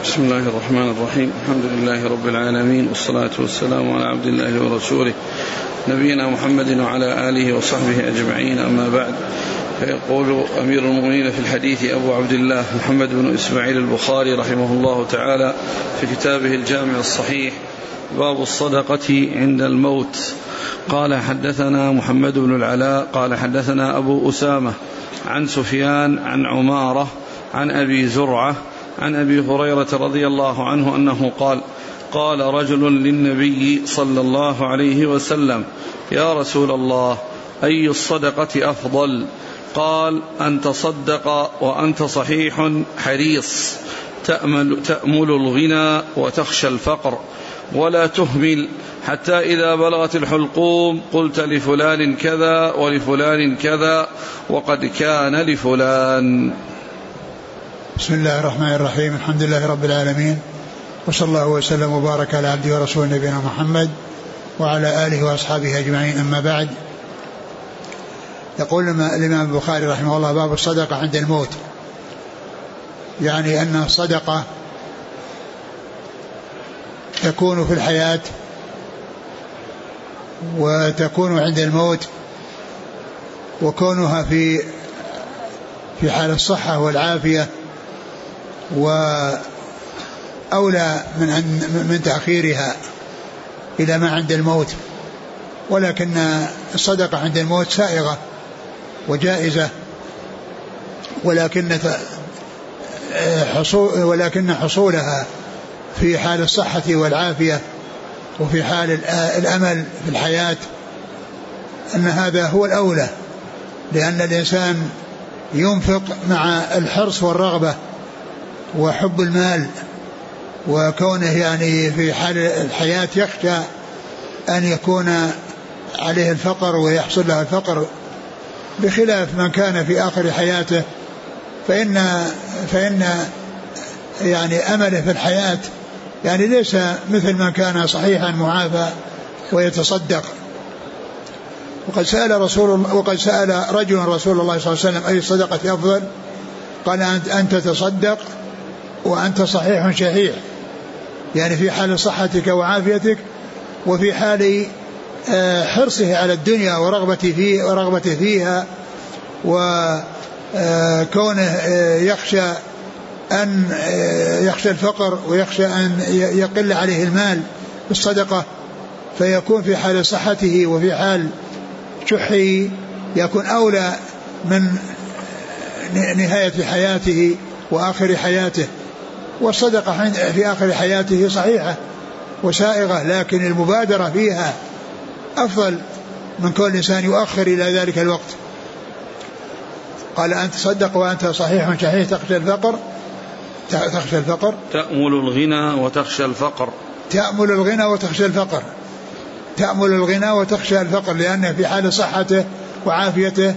بسم الله الرحمن الرحيم. الحمد لله رب العالمين، والصلاة والسلام على عبد الله ورسوله نبينا محمد وعلى آله وصحبه أجمعين، أما بعد. فيقول أمير المؤمنين في الحديث أبو عبد الله محمد بن إسماعيل البخاري رحمه الله تعالى في كتابه الجامع الصحيح: باب الصدقة عند الموت. قال: حدثنا محمد بن العلاء قال حدثنا أبو أسامة عن سفيان عن عمارة عن أبي زرعة عن أبي هريرة رضي الله عنه أنه قال: قال رجل للنبي صلى الله عليه وسلم: يا رسول الله، أي الصدقة أفضل؟ قال: أن تصدق وأنت صحيح حريص، تأمل الغنى وتخشى الفقر، ولا تهمل، حتى إذا بلغت الحلقوم قلت لفلان كذا ولفلان كذا وقد كان لفلان. بسم الله الرحمن الرحيم. الحمد لله رب العالمين، وصلى الله وسلم وبارك على عبده ورسوله نبينا محمد وعلى آله وأصحابه أجمعين، أما بعد. يقول الإمام البخاري رحمه الله: باب الصدقة عند الموت. يعني أن الصدقة تكون في الحياة وتكون عند الموت، وكونها في حال الصحة والعافية وأولى من تأخيرها إلى ما عند الموت. ولكن الصدقة عند الموت سائغة وجائزة، ولكن حصولها في حال الصحة والعافية وفي حال الأمل في الحياة أن هذا هو الأولى، لأن الإنسان ينفق مع الحرص والرغبة وحب المال، وكونه يعني في حال الحياة يخشى أن يكون عليه الفقر ويحصل له الفقر، بخلاف من كان في آخر حياته فإن يعني أمله في الحياة يعني ليس مثل من كان صحيحا معافى ويتصدق. وقد سأل رجل رسول الله صلى الله عليه وسلم: أي الصدقة أفضل؟ قال: أن تتصدق وأنت صحيح شحيح، يعني في حال صحتك وعافيتك، وفي حال حرصه على الدنيا ورغبته فيها، وكونه يخشى الفقر ويخشى أن يقل عليه المال بالصدقة، فيكون في حال صحته وفي حال شحه يكون أولى من نهاية حياته وآخر حياته. والصدقة في آخر حياته صحيحة وسائغة، لكن المبادرة فيها أفضل من كل إنسان يؤخر إلى ذلك الوقت. قال: أن تصدق وأنت صحيح شحيح، تخشى الفقر تأمل الغنى وتخشى الفقر. تأمل الغنى وتخشى الفقر، تأمل الغنى وتخشى الفقر، لأنه في حال صحته وعافيته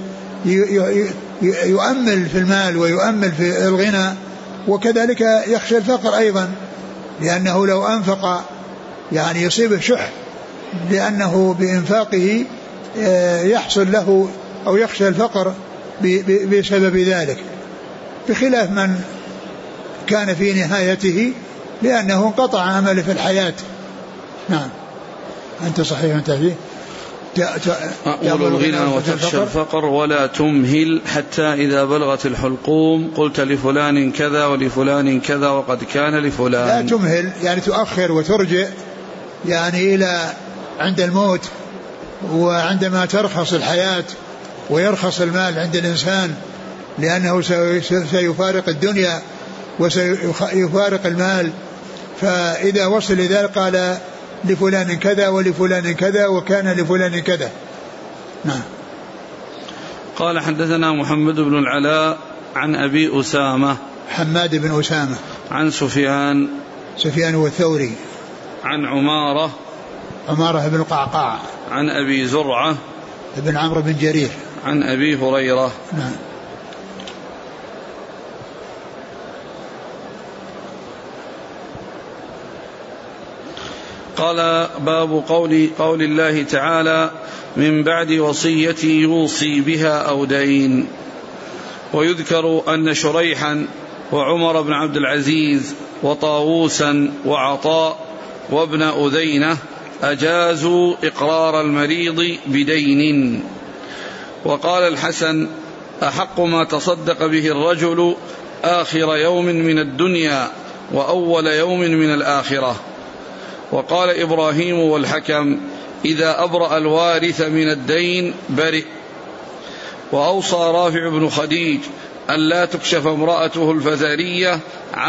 يؤمل في المال ويؤمل في الغنى، وكذلك يخشى الفقر أيضا، لأنه لو أنفق يعني يصيبه شح، لأنه بإنفاقه يحصل له أو يخشى الفقر بسبب ذلك، بخلاف من كان في نهايته لأنه انقطع عمله في الحياة. نعم. أنت صحيح تهديه. تأمل الغنى وتخشى الفقر، ولا تمهل، حتى إذا بلغت الحلقوم قلت لفلان كذا ولفلان كذا وقد كان لفلان. لا تمهل يعني تؤخر وترجع يعني إلى عند الموت، وعندما ترخص الحياة ويرخص المال عند الإنسان، لأنه سيفارق الدنيا وسيفارق المال، فإذا وصل لذلك قال لفلان كذا ولفلان كذا وكان لفلان كذا. نعم. قال: حدثنا محمد بن العلاء عن أبي أسامة حماد بن أسامة عن سفيان والثوري عن عمارة بن القعقاع عن أبي زرعة بن عمرو بن جرير عن أبي هريرة. نعم. قال: باب قول الله تعالى: من بعد وصية يوصي بها أو دين. ويذكر أن شريحا وعمر بن عبد العزيز وطاووسا وعطاء وابن أذينة أجازوا إقرار المريض بدين. وقال الحسن: أحق ما تصدق به الرجل آخر يوم من الدنيا وأول يوم من الآخرة. وقال إبراهيم والحكم: إذا أبرأ الوارث من الدين برئ. وأوصى رافع بن خديج أن لا تكشف امرأته الفزارية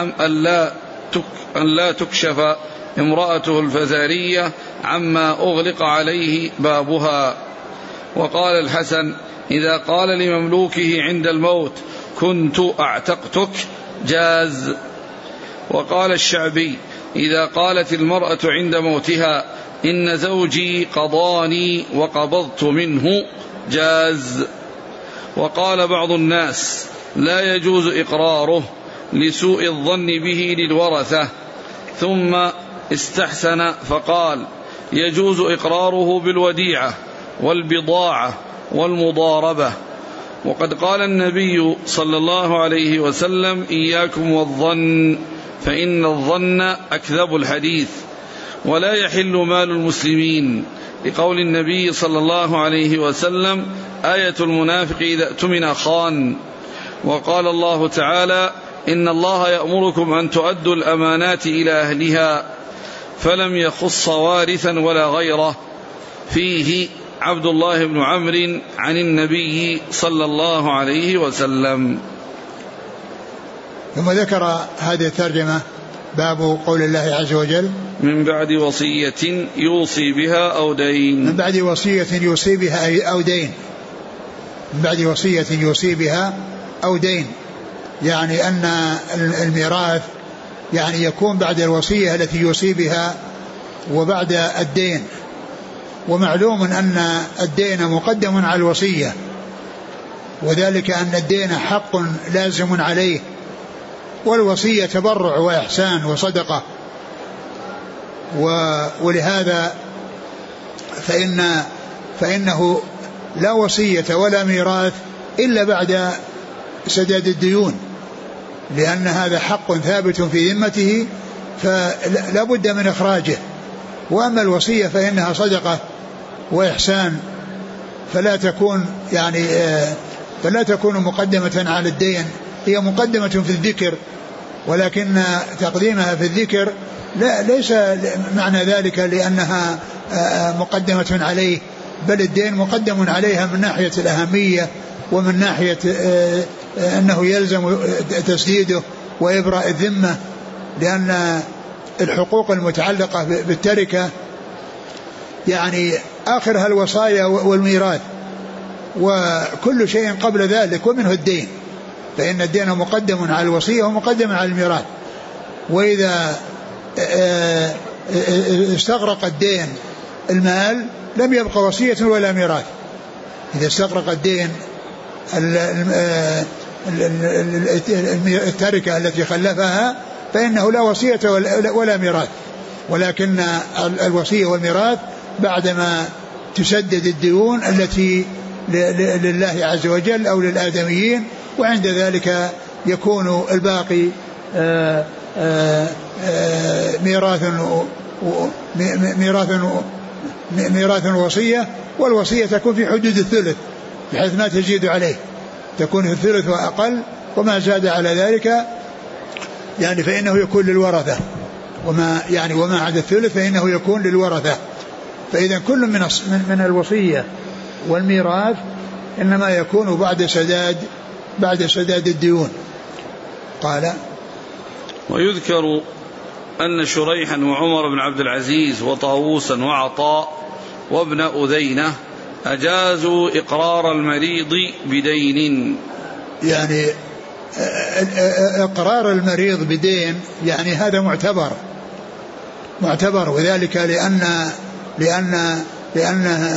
عما أغلق عليه بابها. وقال الحسن: إذا قال لمملوكه عند الموت كنت أعتقتك جاز. وقال الشعبي: إذا قالت المرأة عند موتها إن زوجي قضاني وقبضت منه جاز. وقال بعض الناس: لا يجوز إقراره لسوء الظن به للورثة، ثم استحسن فقال: يجوز إقراره بالوديعة والبضاعة والمضاربة. وقد قال النبي صلى الله عليه وسلم: إياكم والظن فإن الظن أكذب الحديث، ولا يحل مال المسلمين، لقول النبي صلى الله عليه وسلم: آية المنافق إذا اؤتمن خان. وقال الله تعالى: إن الله يأمركم أن تؤدوا الأمانات إلى أهلها، فلم يخص وارثا ولا غيره. فيه عبد الله بن عمرو عن النبي صلى الله عليه وسلم. ثم ذكر هذه الترجمة باب قول الله عز وجل: من بعد وصية يوصي بها أو دين. من بعد وصية يوصي بها أو دين. من بعد وصية يوصي بها أو دين، يعني أن الميراث يعني يكون بعد الوصية التي يوصي بها وبعد الدين. ومعلوم أن الدين مقدم على الوصية، وذلك أن الدين حق لازم عليه، والوصية تبرع وإحسان وصدقة. ولهذا فإنه لا وصية ولا ميراث إلا بعد سداد الديون، لأن هذا حق ثابت في ذمته فلا بد من إخراجه. وأما الوصية فإنها صدقة وإحسان، فلا تكون مقدمة على الدين، هي مقدمة في الذكر، ولكن تقديمها في الذكر ليس معنى ذلك لأنها مقدمة عليه، بل الدين مقدم عليها من ناحية الأهمية، ومن ناحية أنه يلزم تسديده وإبراء الذمة، لأن الحقوق المتعلقة بالتركة يعني آخرها الوصايا والميراث، وكل شيء قبل ذلك ومنه الدين، فإن الدين مقدم على الوصية ومقدم على الميراث. وإذا استغرق الدين المال لم يبقى وصية ولا ميراث. إذا استغرق الدين التركة التي خلفها فإنه لا وصية ولا ميراث، ولكن الوصية والميراث بعدما تسدد الديون التي لله عز وجل أو للآدميين، وعند ذلك يكون الباقي ميراث وصية، والوصية تكون في حدود الثلث بحيث ما تزيد عليه، تكون في الثلث وأقل، وما زاد على ذلك يعني فإنه يكون للورثة، وما عدا الثلث فإنه يكون للورثة. فإذا كل من الوصية والميراث إنما يكون بعد سداد الديون. قال: ويذكر أن شريحا وعمر بن عبد العزيز وطاووسا وعطاء وابن أذينة أجازوا إقرار المريض بدين. يعني إقرار المريض بدين يعني هذا معتبر، وذلك لأن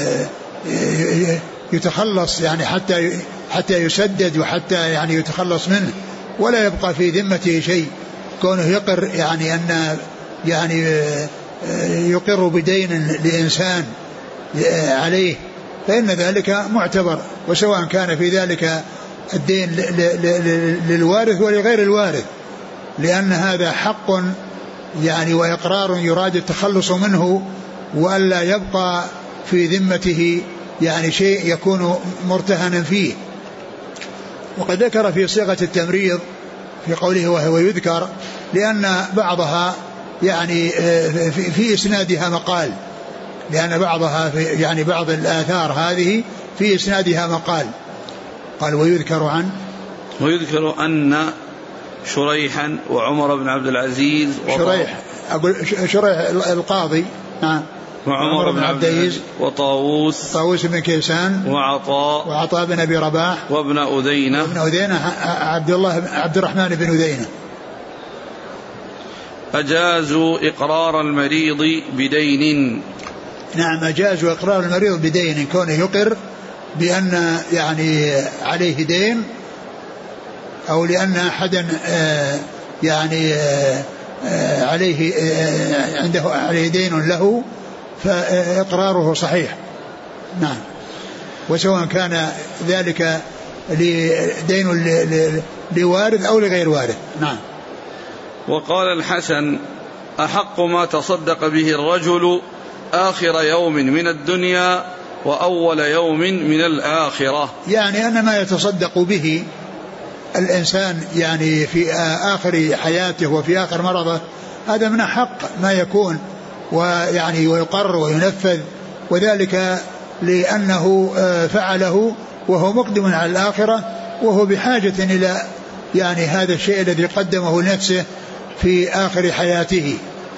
يتخلص يعني حتى يسدد، وحتى يعني يتخلص منه ولا يبقى في ذمته شيء، كونه يقر يعني أن يقر بدين لإنسان عليه، فإن ذلك معتبر، وسواء كان في ذلك الدين للوارث ولغير الوارث، لأن هذا حق يعني وإقرار يراد التخلص منه وألا يبقى في ذمته يعني شيء يكون مرتهنا فيه. وقد ذكر في صيغة التمريض في قوله وهو يذكر لأن بعضها يعني في إسنادها مقال، لأن بعضها يعني بعض الآثار هذه في إسنادها مقال. قال ويذكر أن شريحا وعمر بن عبد العزيز شريح القاضي وعمر بن عبد العزيز وطاووس بن كيسان وعطاء بن أبي رباح وابن أذينة عبد الرحمن بن أذينة أجازوا إقرار المريض بدين. نعم أجازوا إقرار المريض بدين، كونه يقر بأن يعني عليه دين أو لأن أحدا يعني عليه عنده عليه دين له فإقراره صحيح. نعم. وسواء كان ذلك دين لوارث أو لغير وارث. نعم. وقال الحسن أحق ما تصدق به الرجل آخر يوم من الدنيا وأول يوم من الآخرة، يعني أن ما يتصدق به الإنسان يعني في آخر حياته وفي آخر مرضه هذا من حق ما يكون ويعني ويقر وينفذ، وذلك لأنه فعله وهو مقدم على الآخرة وهو بحاجة إلى يعني هذا الشيء الذي قدمه لنفسه في آخر حياته.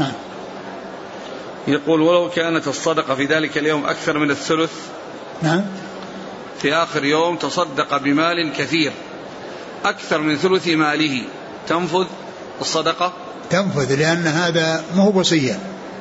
يقول ولو كانت الصدقة في ذلك اليوم أكثر من الثلث. نعم. في آخر يوم تصدق بمال كثير أكثر من ثلث ماله تنفذ الصدقة؟ تنفذ، لأن هذا مو وصية،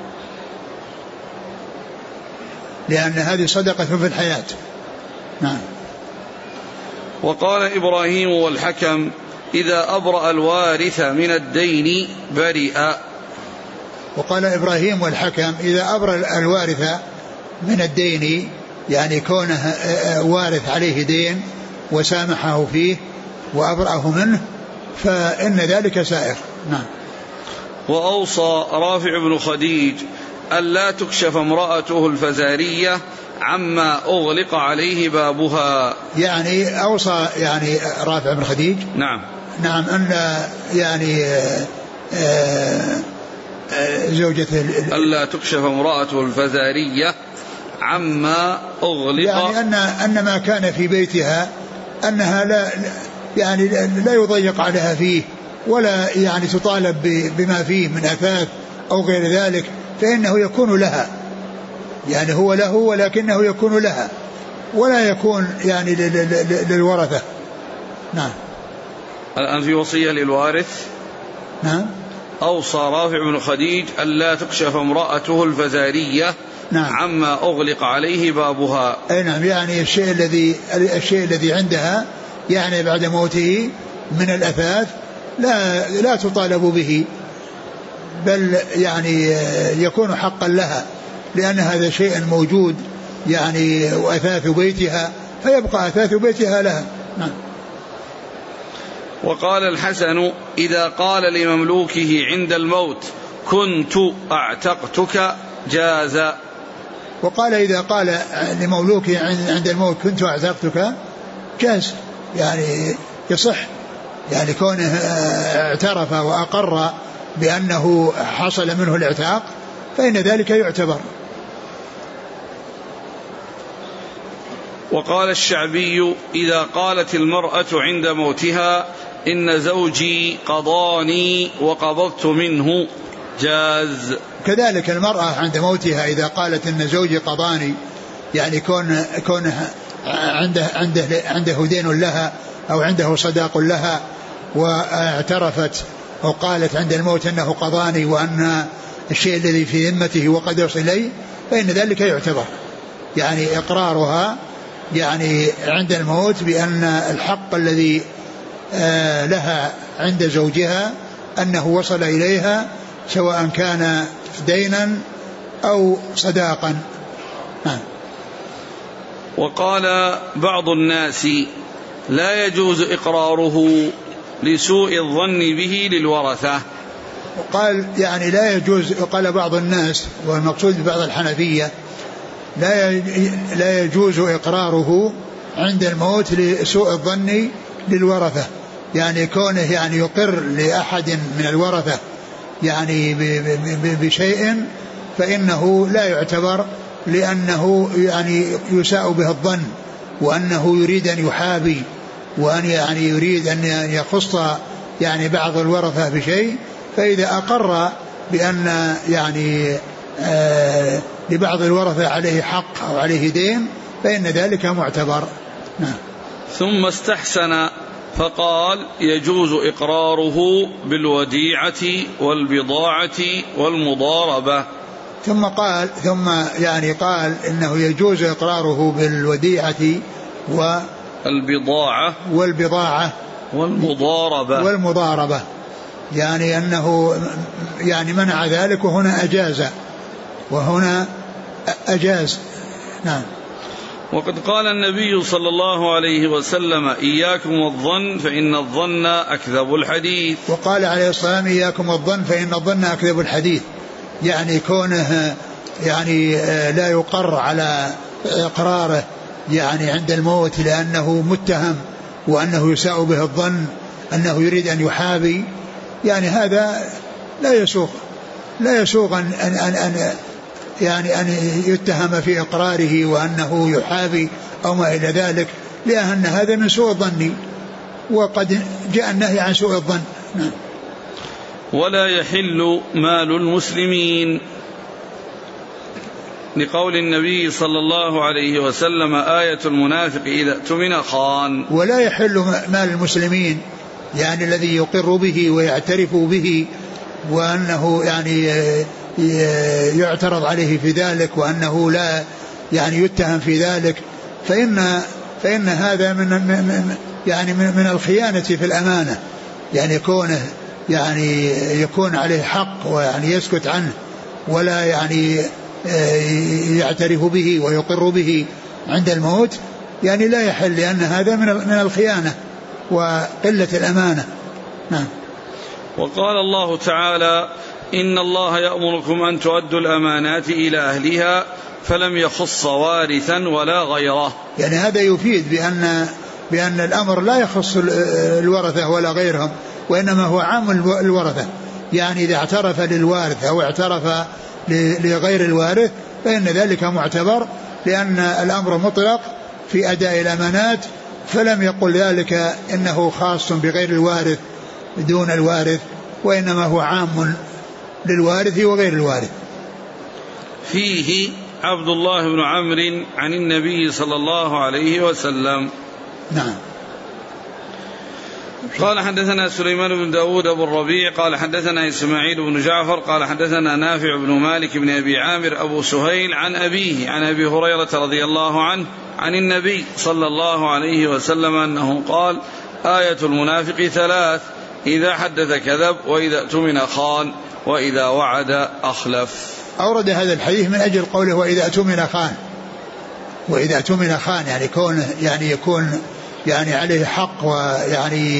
لأن هذه صدقة في الحياة. نعم. وقال إبراهيم والحكم إذا أبرأ الوارث من الدين برئ. وقال إبراهيم والحكم إذا أبرأ الوارث من الدين، يعني كونه وارث عليه دين وسامحه فيه وأبرأه منه فإن ذلك سائر. نعم. وأوصى رافع بن خديج ألا تكشف امرأته الفزارية عما أغلق عليه بابها. يعني أوصى يعني رافع بن خديج نعم أن يعني زوجته ألا تكشف امرأته الفزارية عما أغلق، يعني أن ما كان في بيتها أنها لا يضيق عليها فيه ولا يعني تطالب بما فيه من أثاث أو غير ذلك، فإنه يكون لها، يعني هو له ولكنه يكون لها ولا يكون يعني للورثة. نعم. الآن في وصية للوارث. نعم. أوصى رافع بن خديج ألا تكشف امرأته الفزارية عما أغلق عليه بابها. أي نعم، يعني الشيء الذي عندها يعني بعد موته من الأثاث لا تطالب به، بل يعني يكون حقا لها، لأن هذا شيء موجود يعني وأثاث بيتها، فيبقى أثاث بيتها لها. نعم. وقال الحسن إذا قال لمملوكه عند الموت كنت أعتقتك جاز. وقال إذا قال لمملوكه عند الموت كنت أعتقتك جاز، يعني يصح، يعني كونه اعترف وأقر بأنه حصل منه الاعتاق فإن ذلك يعتبر. وقال الشعبي إذا قالت المرأة عند موتها إن زوجي قضاني وقبضت منه جاز. كذلك المرأة عند موتها إذا قالت إن زوجي قضاني، يعني كونه عنده دين لها أو عنده صداق لها واعترفت وقالت عند الموت أنه قضاني وأن الشيء الذي في ذمته وقد يصل إليه فإن ذلك يعتبر، يعني إقرارها يعني عند الموت بأن الحق الذي لها عند زوجها أنه وصل إليها سواء كان دينا أو صداقا. وقال بعض الناس لا يجوز إقراره لسوء الظن به للورثة. وقال يعني لا يجوز، قال بعض الناس والمقصود ببعض الحنفية لا يجوز إقراره عند الموت لسوء الظن للورثة، يعني كونه يعني يقر لأحد من الورثة يعني بشيء فإنه لا يعتبر، لأنه يعني يساء به الظن، وأنه يريد أن يحابي، وأن يعني يريد أن يخص يعني بعض الورثة بشيء. فإذا أقر بأن يعني لبعض الورثة عليه حق أو عليه دين فإن ذلك معتبر. ثم استحسن فقال يجوز إقراره بالوديعة والبضاعة والمضاربة. ثم يعني قال إنه يجوز إقراره بالوديعة والبضاعة والمضاربة، يعني أنه يعني منع ذلك وهنا أجاز. نعم. وقد قال النبي صلى الله عليه وسلم إياكم والظن فإن الظن أكذب الحديث. وقال عليه الصلاة والسلام إياكم والظن فإن الظن أكذب الحديث، يعني كونه يعني لا يقر على إقراره يعني عند الموت لأنه متهم وأنه يساء به الظن أنه يريد أن يحابي، يعني هذا لا يسوغ أن يتهم في إقراره وأنه يحابي أو ما إلى ذلك، لأن هذا من سوء الظن، وقد جاء النهي عن سوء الظن. ولا يحل مال المسلمين لقول النبي صلى الله عليه وسلم آية المنافق إذا اؤتمن خان. ولا يحل مال المسلمين يعني الذي يقر به ويعترف به وأنه يعني يعترض عليه في ذلك وأنه لا يعني يتهم في ذلك، فإن هذا من الخيانة في الأمانة، يعني كونه يعني يكون عليه حق ويعني يسكت عنه ولا يعني يعترف به ويقر به عند الموت، يعني لا يحل، لأن هذا من الخيانة وقلة الأمانة. نعم. وقال الله تعالى إن الله يأمركم أن تؤدوا الأمانات إلى أهلها فلم يخص وارثا ولا غيره، يعني هذا يفيد بأن الأمر لا يخص الورثة ولا غيرهم، وإنما هو عام الورثة، يعني إذا اعترف للوارث أو اعترف لغير الوارث فإن ذلك معتبر، لأن الأمر مطلق في أداء الأمانات، فلم يقل ذلك إنه خاص بغير الوارث دون الوارث، وإنما هو عام للوارث وغير الوارث. فيه عبد الله بن عمرو عن النبي صلى الله عليه وسلم. نعم. قال حدثنا سليمان بن داود أبو الربيع قال حدثنا إسماعيل بن جعفر قال حدثنا نافع بن مالك بن أبي عامر أبو سهيل عن أبيه عن أبي هريرة رضي الله عنه عن النبي صلى الله عليه وسلم أنه قال آية المنافق 3: إذا حدث كذب وإذا اؤتمن خان وإذا وعد أخلف. أورد هذا الحديث من أجل قوله وإذا اؤتمن خان، وإذا اؤتمن خان يعني كونه يعني يكون يعني عليه حق ويعني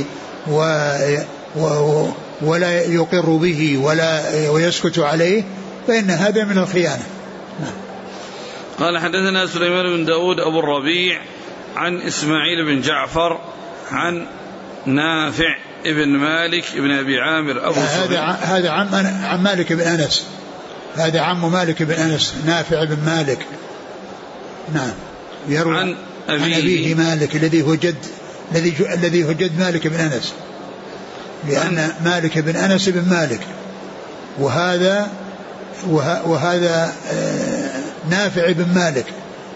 ولا يقر به ولا ويسكت عليه، فإن هذا من الخيانة. قال حدثنا سليمان بن داود أبو الربيع عن إسماعيل بن جعفر عن نافع ابن مالك ابن أبي عامر أبو سهيل. هذا عم مالك بن أنس، هذا عم مالك بن أنس نافع بن مالك. نعم. يروي عن أبيه مالك الذي هو جد مالك بن أنس، لأن مالك بن أنس بن مالك، وهذا نافع بن مالك،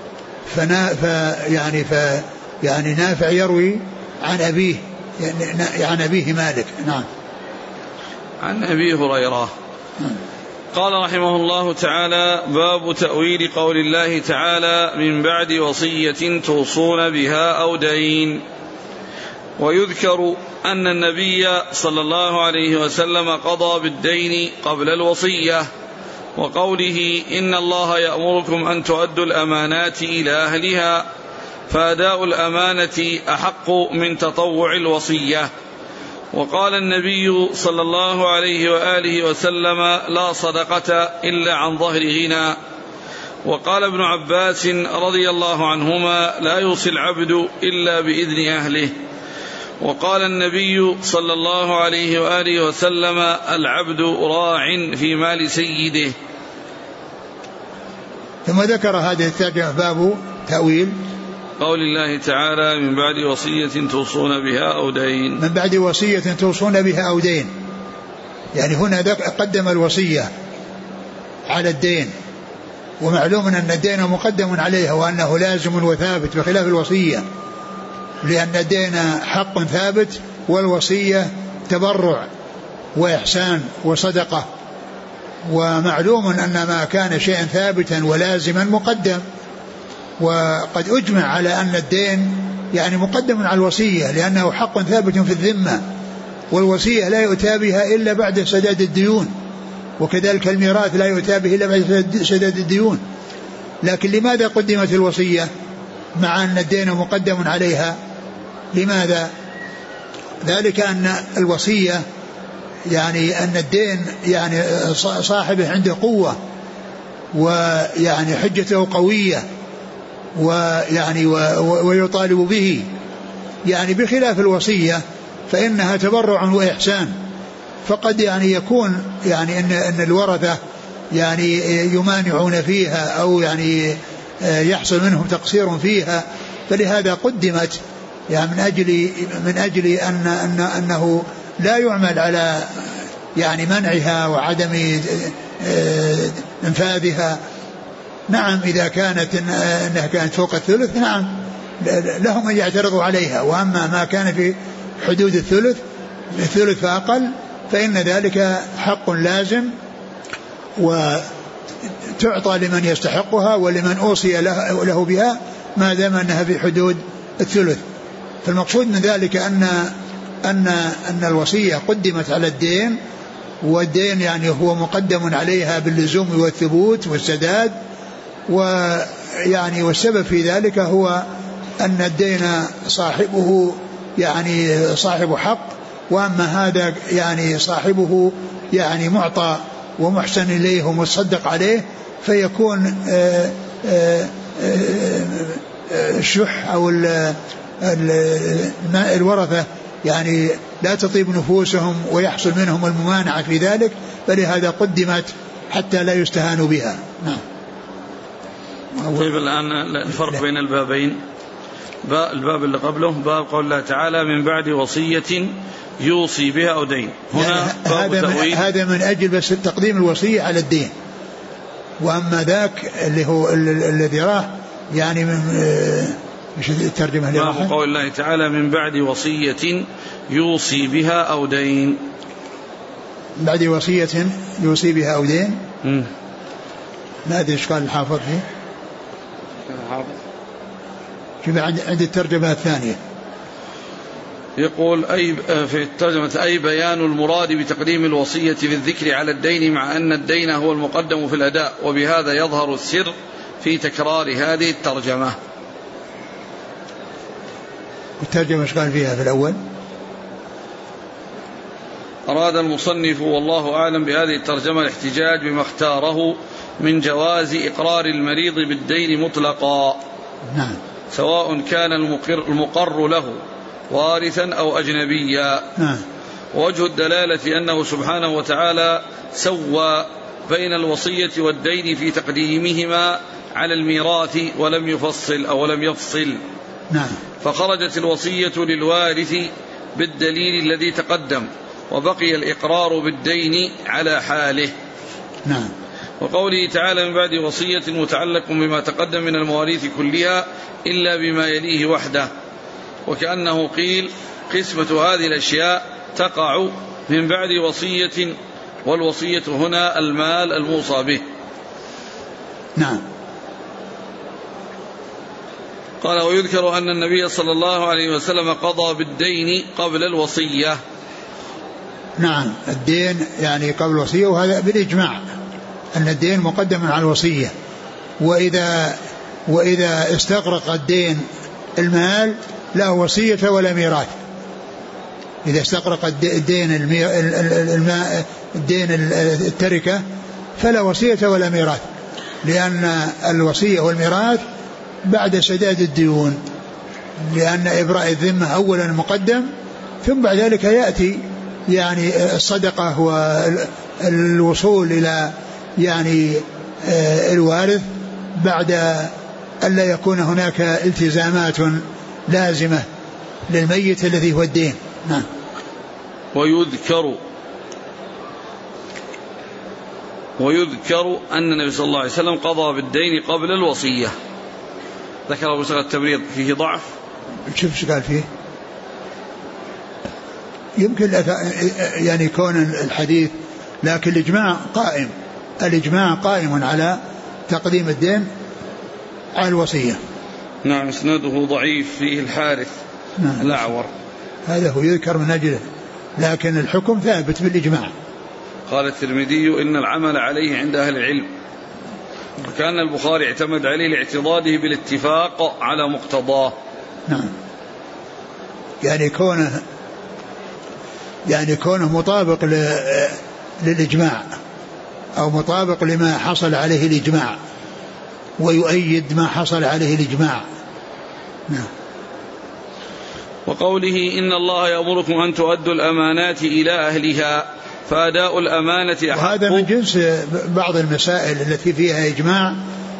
يعني نافع يروي عن أبيه، يعني عن أبيه مالك. نعم. عن أبي هريرة. قال رحمه الله تعالى: باب تأويل قول الله تعالى: من بعد وصية توصون بها أو دين. ويذكر أن النبي صلى الله عليه وسلم قضى بالدين قبل الوصية، وقوله: إن الله يأمركم أن تؤدوا الأمانات إلى أهلها، فأداء الأمانة أحق من تطوع الوصية. وقال النبي صلى الله عليه وآله وسلم: لا صدقة إلا عن ظهر غنى. وقال ابن عباس رضي الله عنهما: لا يوصي العبد إلا بإذن أهله. وقال النبي صلى الله عليه وآله وسلم: العبد راع في مال سيده. ثم ذكر هذه الترجمة باب تأويل قول الله تعالى: من بعد وصية توصون بها أو دين. من بعد وصية توصون بها أو دين، يعني هنا قدم الوصية على الدين، ومعلوم أن الدين مقدم عليه وأنه لازم وثابت بخلاف الوصية، لأن الدين حق ثابت والوصية تبرع وإحسان وصدقة. ومعلوم أن ما كان شيئا ثابتا ولازما مقدم، وقد أجمع على أن الدين يعني مقدم على الوصية لأنه حق ثابت في الذمة، والوصية لا يؤتى بها إلا بعد سداد الديون، وكذلك الميراث لا يؤتى به إلا بعد سداد الديون. لكن لماذا قدمت الوصية مع أن الدين مقدم عليها؟ لماذا؟ ذلك أن الوصية يعني أن الدين يعني صاحبه عنده قوة، ويعني حجته قوية، ويعني ويطالب به، يعني بخلاف الوصية فإنها تبرع وإحسان. فقد يعني يكون يعني أن الورثة يعني يمانعون فيها أو يعني يحصل منهم تقصير فيها، فلهذا قدمت يعني من أجل أنه لا يعمل على يعني منعها وعدم انفاذها. نعم إذا كانت أنها كانت فوق الثلث نعم لهم أن يعترضوا عليها، وأما ما كان في حدود الثلث فأقل فإن ذلك حق لازم وتعطى لمن يستحقها ولمن أوصي له بها ما دام أنها في حدود الثلث. فالمقصود من ذلك أن الوصية قدمت على الدين، والدين يعني هو مقدم عليها باللزوم والثبوت والسداد، ويعني والسبب في ذلك هو أن الدين صاحبه يعني صاحب حق، وأما هذا يعني صاحبه يعني معطى ومحسن إليه ومصدق عليه، فيكون الشح أو الورثة يعني لا تطيب نفوسهم ويحصل منهم الممانعة في ذلك، فلهذا قدمت حتى لا يستهانوا بها. نعم. طيب الآن الفرق بين البابين، الباب اللي قبله باب قول الله تعالى: من بعد وصية يوصي بها أو دين. هنا هذا من أجل بس تقديم الوصية على الدين، وأما ذاك اللي هو الذي راه يعني من مش الترجمة اللي باب قول الله تعالى: من بعد وصية يوصي بها أو دين. بعد وصية يوصي بها أو دين. ما أدري إيش قال الحافظ فيه. شوف عند الترجمة الثانية يقول أي في الترجمة: أي بيان المراد بتقديم الوصية في الذكر على الدين، مع أن الدين هو المقدم في الأداء، وبهذا يظهر السر في تكرار هذه الترجمة. والترجمة ايش قال فيها في الأول؟ أراد المصنف والله أعلم بهذه الترجمة الاحتجاج بما اختاره من جواز إقرار المريض بالدين مطلقا. نعم. سواء كان المقر له وارثا أو أجنبيا. نعم. ووجه الدلالة أنه سبحانه وتعالى سوى بين الوصية والدين في تقديمهما على الميراث ولم يفصل أو لم يفصل. نعم. فخرجت الوصية للوارث بالدليل الذي تقدم، وبقي الإقرار بالدين على حاله. نعم. وقوله تعالى: من بعد وصية متعلق بما تقدم من المواريث كلها إلا بما يليه وحده، وكأنه قيل: قسمة هذه الأشياء تقع من بعد وصية، والوصية هنا المال الموصى به. نعم. قال: ويذكر أن النبي صلى الله عليه وسلم قضى بالدين قبل الوصية. نعم، الدين يعني قبل الوصية، وهذا بالإجماع أن الدين مقدم على الوصية. وإذا استغرق الدين المال لا وصية ولا ميراث، إذا استغرق الدين الدين التركة فلا وصية ولا ميراث، لأن الوصية والميراث بعد سداد الديون، لأن إبراء الذمة أولا مقدم، ثم بعد ذلك يأتي يعني الصدقة والوصول إلى يعني الوارث بعد ألا يكون هناك التزامات لازمة للميت الذي هو الدين. نعم. ويذكر أن النبي صلى الله عليه وسلم قضى بالدين قبل الوصية. ذكر أبو سعيد التبريد فيه ضعف. شوف قال فيه يمكن يعني يكون الحديث، لكن الإجماع قائم على تقديم الدين على الوصية. نعم. اسناده ضعيف فيه الحارث الأعور. هذا هو يذكر من أجله، لكن الحكم ثابت بالإجماع. قال الترمذي إن العمل عليه عند أهل العلم، وكان البخاري اعتمد عليه لاعتضاده بالاتفاق على مقتضاه. نعم. يعني كونه مطابق للإجماع، أو مطابق لما حصل عليه الإجماع، ويؤيد ما حصل عليه الإجماع. نعم. وقوله إن الله يأمركم أن تؤدوا الأمانات إلى أهلها فأداء الأمانة أحق. وهذا من جنس بعض المسائل التي فيها إجماع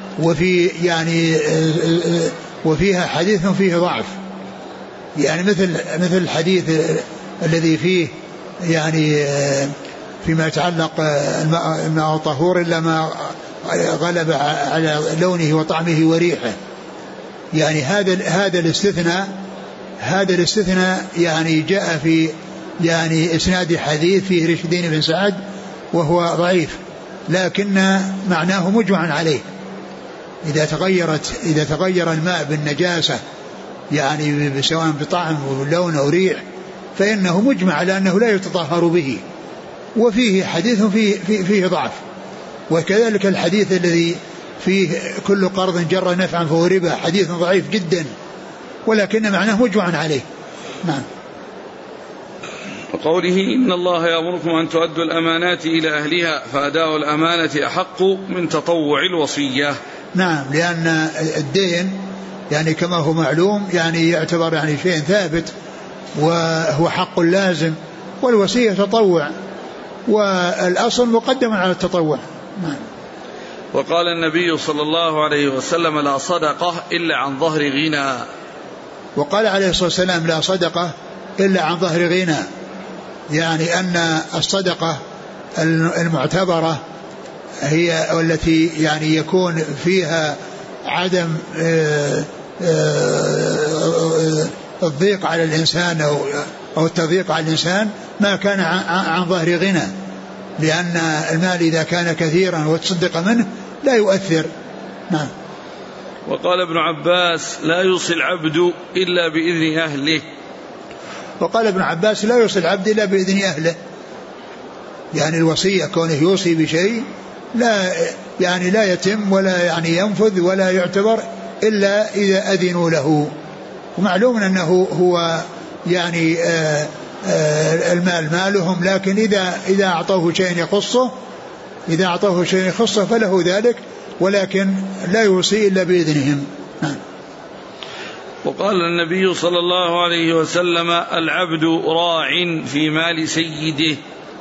وفيها حديث فيه ضعف، يعني مثل الحديث الذي فيه يعني فيما يتعلق الماء طهور إلا ما غلب على لونه وطعمه وريحه. يعني هذا الاستثناء يعني جاء في يعني إسناد حديث فيه رشدين بن سعد وهو ضعيف، لكن معناه مجمع عليه. إذا تغير الماء بالنجاسة يعني سواء بطعم ولون أو ريح فإنه مجمع على أنه لا يتطهر به، وفيه حديث فيه ضعف. وكذلك الحديث الذي فيه كل قرض جر نفعا فهو ربا، حديث ضعيف جدا، ولكن معناه مجمع عليه. نعم. وقوله إن الله يأمركم أن تؤدوا الأمانات إلى أهلها فأداء الأمانة أحق من تطوع الوصية. نعم، لأن الدين يعني كما هو معلوم يعني يعتبر يعني شيء ثابت وهو حق لازم، والوصية تطوع، والأصل مقدم على التطوع. نعم. وقال النبي صلى الله عليه وسلم لا صدقة إلا عن ظهر غنى. وقال عليه الصلاة والسلام لا صدقة إلا عن ظهر غنى، يعني أن الصدقة المعتبرة هي التي يعني يكون فيها عدم الضيق على الإنسان أو التضييق على الإنسان ما كان عن ظهر غنى، لأن المال إذا كان كثيرا وتصدق منه لا يؤثر. نعم. وقال ابن عباس لا يوصي العبد إلا بإذن أهله. وقال ابن عباس لا يوصي العبد إلا بإذن أهله، يعني الوصية كونه يوصي بشيء لا يتم ولا يعني ينفذ ولا يعتبر إلا إذا أذنوا له. ومعلوم أنه هو يعني المال مالهم، لكن إذا أعطوه شيء يخصه فله ذلك، ولكن لا يوصي إلا بإذنهم. وقال النبي صلى الله عليه وسلم العبد راع في مال سيده.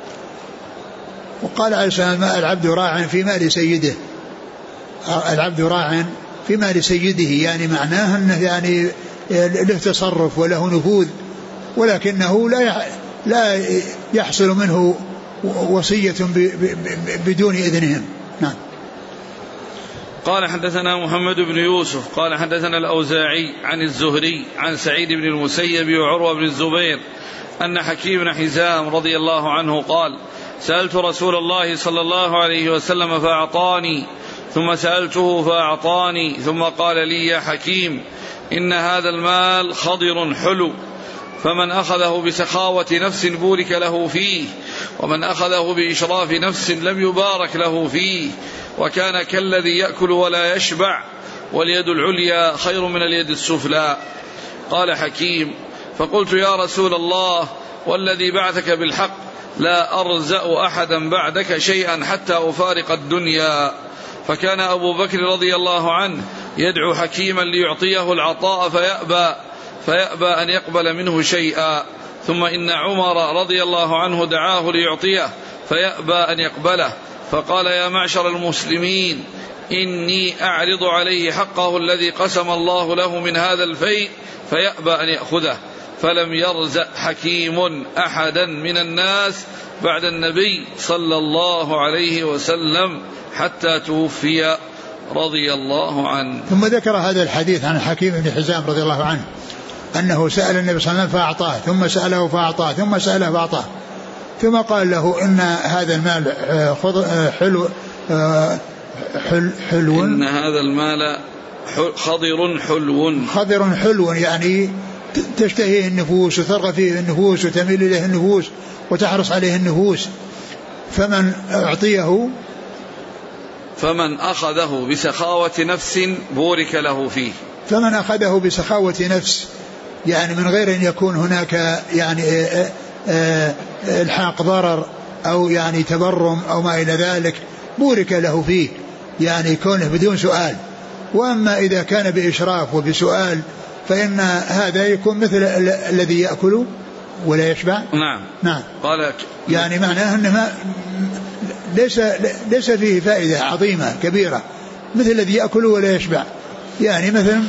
وقال عليه السلام العبد راع في مال سيده. العبد راع في مال سيده يعني معناه أنه يعني له تصرف وله نفوذ، ولكنه لا يحصل منه وصية بدون إذنهم. نعم. قال حدثنا محمد بن يوسف قال حدثنا الأوزاعي عن الزهري عن سعيد بن المسيب وعروة بن الزبير أن حكيم بن حزام رضي الله عنه قال سألت رسول الله صلى الله عليه وسلم فأعطاني، ثم سألته فأعطاني، ثم قال لي يا حكيم إن هذا المال خضر حلو، فمن أخذه بسخاوة نفس بورك له فيه، ومن أخذه بإشراف نفس لم يبارك له فيه، وكان كالذي يأكل ولا يشبع، واليد العليا خير من اليد السفلى. قال حكيم فقلت يا رسول الله والذي بعثك بالحق لا أرزأ أحدا بعدك شيئا حتى أفارق الدنيا. فكان أبو بكر رضي الله عنه يدعو حكيما ليعطيه العطاء فيأبى أن يقبل منه شيئا، ثم إن عمر رضي الله عنه دعاه ليعطيه فيأبى أن يقبله، فقال يا معشر المسلمين إني أعرض عليه حقه الذي قسم الله له من هذا الفيء فيأبى أن يأخذه. فلم يرزق حكيم أحدا من الناس بعد النبي صلى الله عليه وسلم حتى توفي رضي الله عنه. ثم ذكر هذا الحديث عن حكيم بن حزام رضي الله عنه أنه سأل النبي صلى الله عليه وسلم فأعطاه، ثم سأله فأعطاه، ثم سأله فأعطاه، ثم قال له إن هذا المال حلو إن هذا المال خضر حلو، يعني تشتهيه النفوس وترغب فيه النفوس وتميل إليه النفوس وتحرص عليه النفوس، فمن أعطيه فمن أخذه بسخاوة نفس بورك له فيه. فمن أخذه بسخاوة نفس يعني من غير أن يكون هناك يعني الحاق ضرر أو يعني تبرم أو ما إلى ذلك بورك له فيه، يعني كونه بدون سؤال. وأما إذا كان بإشراف وبسؤال فإن هذا يكون مثل الذي يأكل ولا يشبع. نعم. قال يعني معناه أنه ليس فيه فائدة عظيمة كبيرة مثل الذي يأكل ولا يشبع، يعني مثلا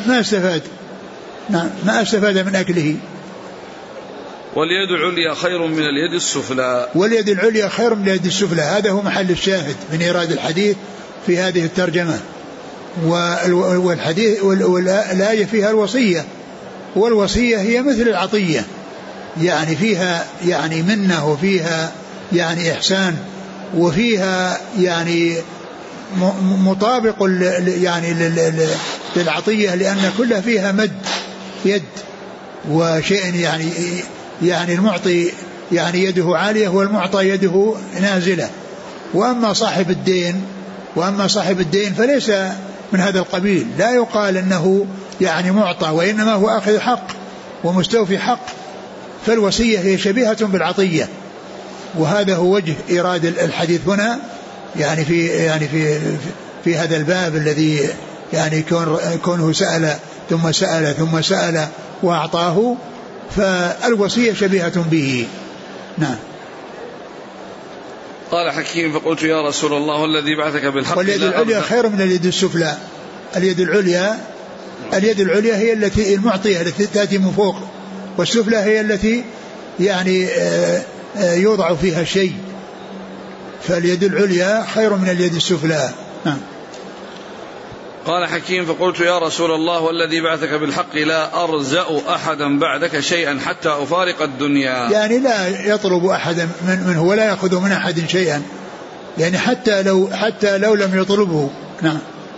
ما استفاد من أكله. واليد العليا خير من اليد السفلى. واليد العليا خير من اليد السفلى، هذا هو محل الشاهد من إيراد الحديث في هذه الترجمة. والحديث والآية فيها الوصية، والوصية هي مثل العطية، يعني فيها يعني منة وفيها يعني إحسان وفيها يعني مطابق يعني للعطية، لأن كلها فيها مد يد وشيء يعني المعطي يعني يده عالية والمعطى يده نازلة. وأما صاحب الدين فليس من هذا القبيل، لا يقال أنه يعني معطى، وإنما هو أخذ حق ومستوفي حق. فالوصية هي شبيهة بالعطية، وهذا هو وجه إيراد الحديث هنا يعني في هذا الباب الذي يعني كونه سأل ثم سأل وأعطاه، فالوصية شبيهة به. نعم. قال حكيم فقلت يا رسول الله الذي بعثك بالحق. واليد العليا خير من اليد السفلى. اليد العليا هي التي المعطية التي تأتي من فوق، والسفلى هي التي يعني يوضع فيها شيء، فاليد العليا خير من اليد السفلى. نعم. قال حكيم فقلت يا رسول الله والذي بعثك بالحق لا أرزأ أحدا بعدك شيئا حتى أفارق الدنيا، يعني لا يطلب أحدا منه ولا يأخذ من أحد شيئا، يعني حتى لو لم يطلبه. نعم.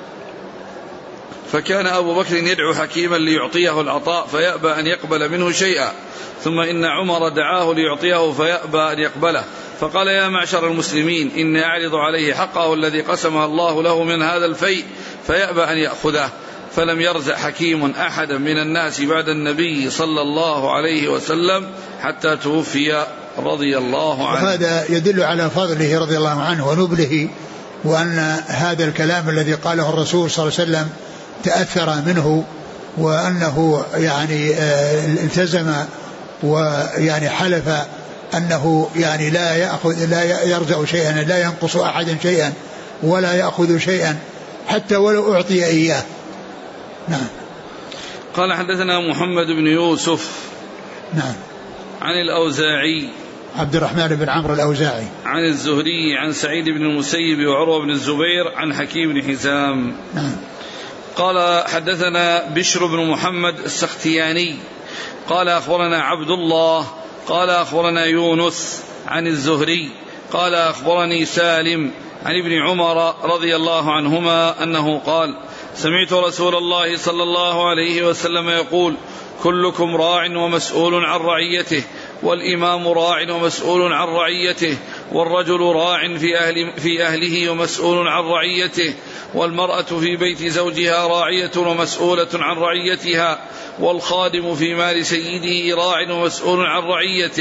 فكان أبو بكر يدعو حكيما ليعطيه العطاء فيأبى أن يقبل منه شيئا، ثم إن عمر دعاه ليعطيه فيأبى أن يقبله، فقال يا معشر المسلمين إني أعرض عليه حقه الذي قسمه الله له من هذا الفيء فيأبى أن يأخذه. فلم يرزق حكيم أحدا من الناس بعد النبي صلى الله عليه وسلم حتى توفي رضي الله عنه. وهذا يدل على فضله رضي الله عنه ونبله، وأن هذا الكلام الذي قاله الرسول صلى الله عليه وسلم تأثر منه، وأنه يعني التزم ويعني حلف أنه يعني لا يرزق شيئا، لا ينقص أحدا شيئا ولا يأخذ شيئا حتى ولو أعطي إياه. نعم. قال حدثنا محمد بن يوسف. نعم. عن الأوزاعي عبد الرحمن بن عمرو الأوزاعي عن الزهري عن سعيد بن المسيب وعروة بن الزبير عن حكيم بن حزام. نعم. قال حدثنا بشر بن محمد السختياني قال أخبرنا عبد الله قال أخبرنا يونس عن الزهري قال أخبرني سالم عن ابن عمر رضي الله عنهما أنه قال سمعت رسول الله صلى الله عليه وسلم يقول كلكم راع ومسؤول عن رعيته، والإمام راع ومسؤول عن رعيته، والرجل راع في أهله ومسؤول عن رعيته، والمرأة في بيت زوجها راعية ومسؤولة عن رعيتها، والخادم في مال سيده راع ومسؤول عن رعيته،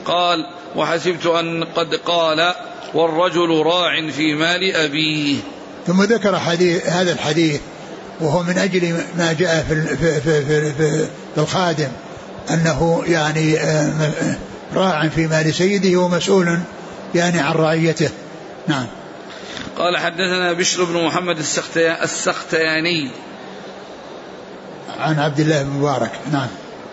قال: وحسبت أن قد قال: والرجل راع في مال أبيه. ثم ذكر هذا الحديث وهو من أجل ما جاء في الخادم أنه يعني راع في مال سيده ومسؤول يعني عن رعيته. نعم. قال: حدثنا بشر بن محمد السختياني عن عبد الله بن مبارك. نعم.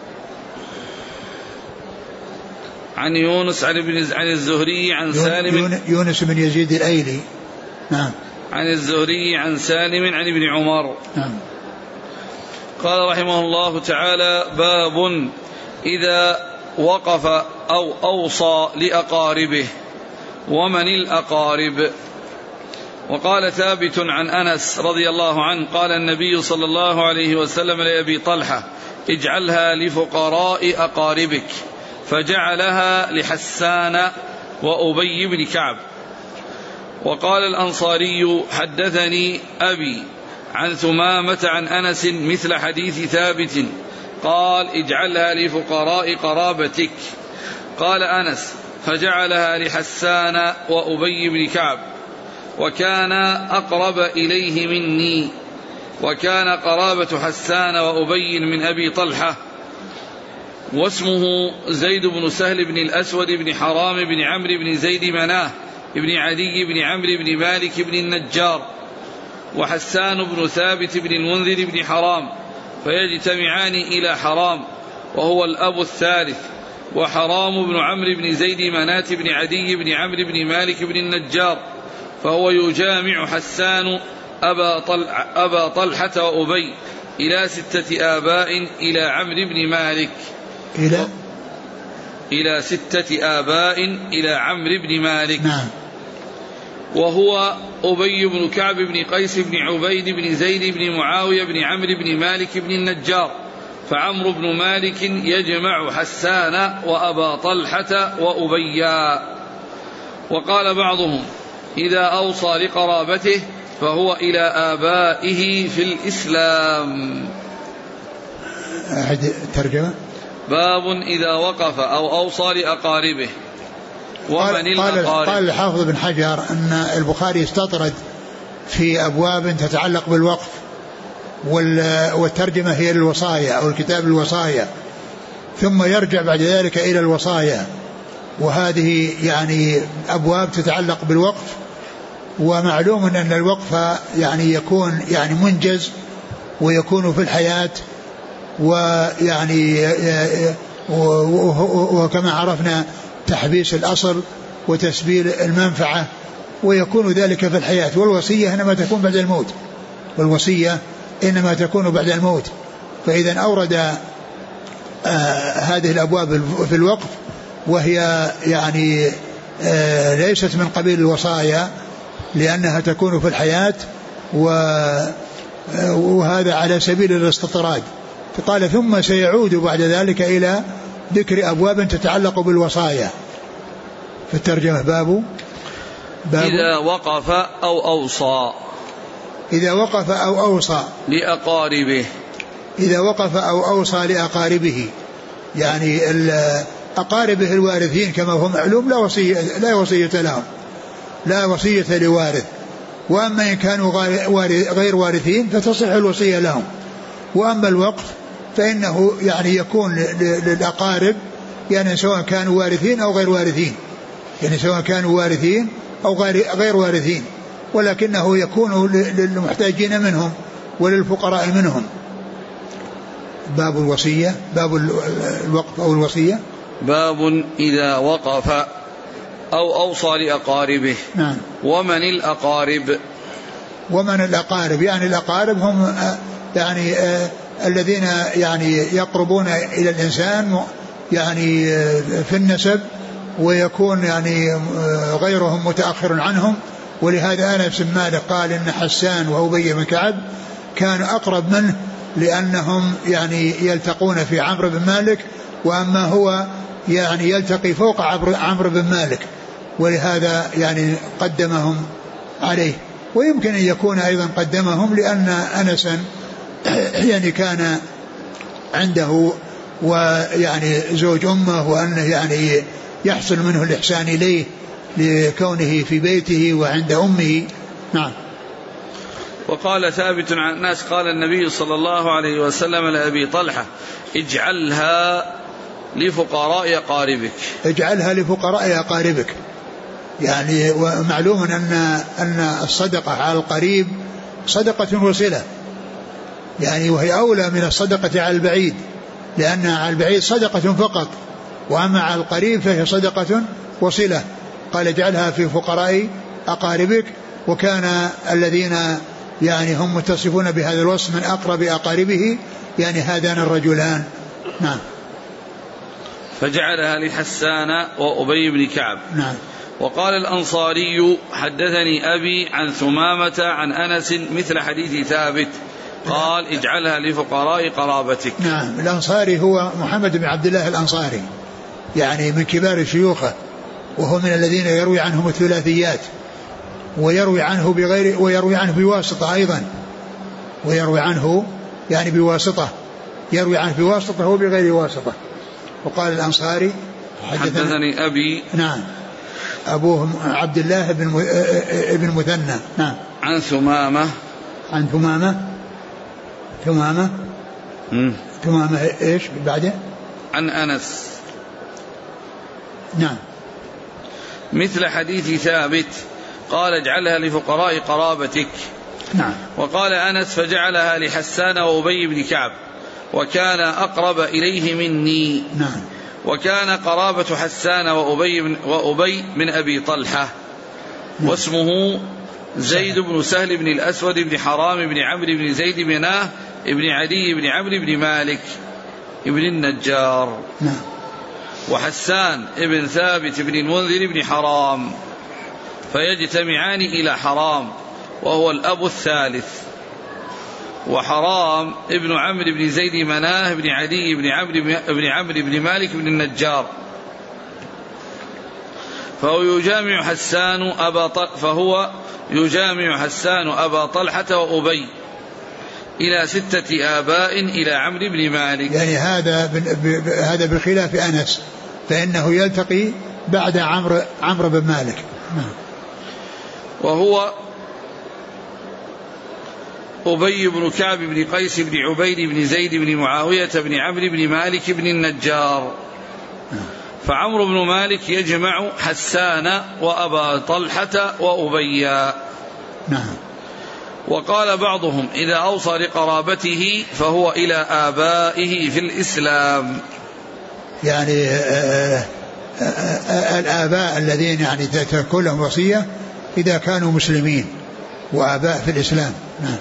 عن يونس عن الزهري عن سالم. يونس بن يزيد الأيلي. نعم. عن الزهري عن سالم عن ابن عمر. نعم. قال رحمه الله تعالى: باب إذا وقف أو أوصى لأقاربه ومن الأقارب. وقال ثابت عن أنس رضي الله عنه قال النبي صلى الله عليه وسلم لأبي طلحة: اجعلها لفقراء أقاربك، فجعلها لحسان وأبي بن كعب. وقال الأنصاري: حدثني أبي عن ثمامة عن أنس مثل حديث ثابت قال: اجعلها لفقراء قرابتك. قال أنس: فجعلها لحسان وأبي بن كعب، وكان أقرب إليه مني، وكان قرابة حسان وأبي من أبي طلحة، واسمه زيد بن سهل بن الأسود بن حرام بن عمرو بن زيد مناه بن عدي بن عمرو بن مالك بن النجار، وحسان بن ثابت بن المنذر بن حرام، فيجتمعان إلى حرام وهو الأب الثالث، وحرام بن عمرو بن زيد مناة بن عدي بن عمرو بن مالك بن النجار، فهو يجامع حسان أبا طلحة وأبي إلى 6 آباء إلى عمرو بن مالك إلى 6 آباء إلى عمرو بن مالك. نعم. وهو أبي بن كعب بن قيس بن عبيد بن زيد بن معاوية بن عمرو بن مالك بن النجار، فعمرو بن مالك يجمع حسان وأبا طلحة وأبيا. وقال بعضهم: إذا أوصى لقرابته فهو إلى آبائه في الإسلام. أحد ترجمة. باب إذا وقف أو أوصى لأقاربه ومن الأقارب. قال الحافظ بن حجر أن البخاري استطرد في أبواب تتعلق بالوقف، والترجمة هي الوصايا أو الكتاب الوصايا، ثم يرجع بعد ذلك إلى الوصايا، وهذه يعني أبواب تتعلق بالوقف. ومعلوم أن الوقف يعني يكون يعني منجز ويكون في الحياة، ويعني وكما عرفنا تحبيس الأصل وتسبيل المنفعة، ويكون ذلك في الحياة. والوصية إنما تكون بعد الموت، بعد الموت. فإذا أورد هذه الأبواب في الوقف، وهي يعني ليست من قبيل الوصايا لأنها تكون في الحياة، وهذا على سبيل الاستطراد. فقال: ثم سيعود بعد ذلك إلى ذكر أبواب تتعلق بالوصايا. في الترجمة باب إذا وقف أو أوصى. إذا وقف أو أوصى لأقاربه. إذا وقف أو أوصى لأقاربه، يعني أقاربه الوارثين كما هو معلوم لا وصية لهم، لا وصية لوارث. وأما إن كانوا غير وارثين فتصح الوصية لهم. وأما الوقف فإنه يعني يكون للأقارب، يعني سواء كانوا وارثين أو غير وارثين، يعني سواء كانوا وارثين أو غير وارثين، ولكنه يكون للمحتاجين منهم وللفقراء منهم. باب الوصية، باب الوقف أو الوصية. باب إذا وقف أو أوصى لأقاربه. نعم. ومن الأقارب. ومن الأقارب يعني الأقارب هم يعني الذين يعني يقربون إلى الإنسان يعني في النسب، ويكون يعني غيرهم متأخر عنهم. ولهذا أنس بن مالك قال إن حسان وأبي بن كعب كان أقرب منه، لأنهم يعني يلتقون في عمرو بن مالك، وأما هو يعني يلتقي فوق عمرو بن مالك، ولهذا يعني قدمهم عليه. ويمكن أن يكون أيضا قدمهم لأن أنسا يعني كان عنده ويعني زوج أمه، وأنه يعني يحصل منه الإحسان إليه لكونه في بيته وعند أمه. نعم. وقال ثابت عن الناس قال النبي صلى الله عليه وسلم لأبي طلحة اجعلها لفقراء أقاربك. اجعلها لفقراء أقاربك، يعني ومعلوم أن الصدقة على القريب صدقة وصلة، يعني وهي أولى من الصدقة على البعيد، لأن على البعيد صدقة فقط، وأما على القريب فهي صدقة وصلة. قال اجعلها في فقراء أقاربك، وكان الذين يعني هم متصفون بهذا الوصف من أقرب أقاربه يعني هذان الرجلان. نعم. فجعلها لحسان وأبي بن كعب. نعم. وقال الأنصاري حدثني أبي عن ثمامة عن أنس مثل حديث ثابت قال اجعلها لفقراء قرابتك. نعم. الأنصاري هو محمد بن عبد الله الأنصاري، يعني من كبار شيوخه، وهو من الذين يروي عنهم الثلاثيات، ويروي عنه بواسطة أيضا، ويروي عنه يعني بواسطة، يروي عنه بواسطة وبغير واسطة. وقال الأنصاري حدثني أبي. نعم. أبوه عبد الله بن مثنى. نعم. عن ثمامة. عن ثمامة إيش بعده؟ عن أنس. نعم. مثل حديث ثابت قال اجعلها لفقراء قرابتك. نعم. وقال أنس فجعلها لحسان وأبي بن كعب وكان أقرب إليه مني. نعم. وكان قرابة حسان وأبي من أبي طلحة. نعم. واسمه زيد بن سهل بن الأسود بن حرام بن عمرو بن زيد بن ناه بن عدي بن عمرو بن مالك بن النجار. نعم. وحسان ابن ثابت بن المنذر بن حرام، فيجتمعان إلى حرام وهو الأب الثالث. وحرام ابن عمرو بن زيد مناه بن عدي بن عمرو بن مالك بن النجار، فهو يجامع حسان أبا طلحة وأبي إلى 6 آباء إلى عمرو بن مالك. يعني هذا بخلاف أنس، فإنه يلتقي بعد عمرو بن مالك. وهو أبي بن كعب بن قيس بن عبيد بن زيد بن معاوية بن عمرو بن مالك بن النجار. فعمرو بن مالك يجمع حسان وأبا طلحة وأبيا. نعم. وقال بعضهم إذا أوصى لقرابته فهو إلى آبائه في الإسلام. يعني الآباء الذين يعني تكون لهم وصية إذا كانوا مسلمين، وآباء في الإسلام. نعم.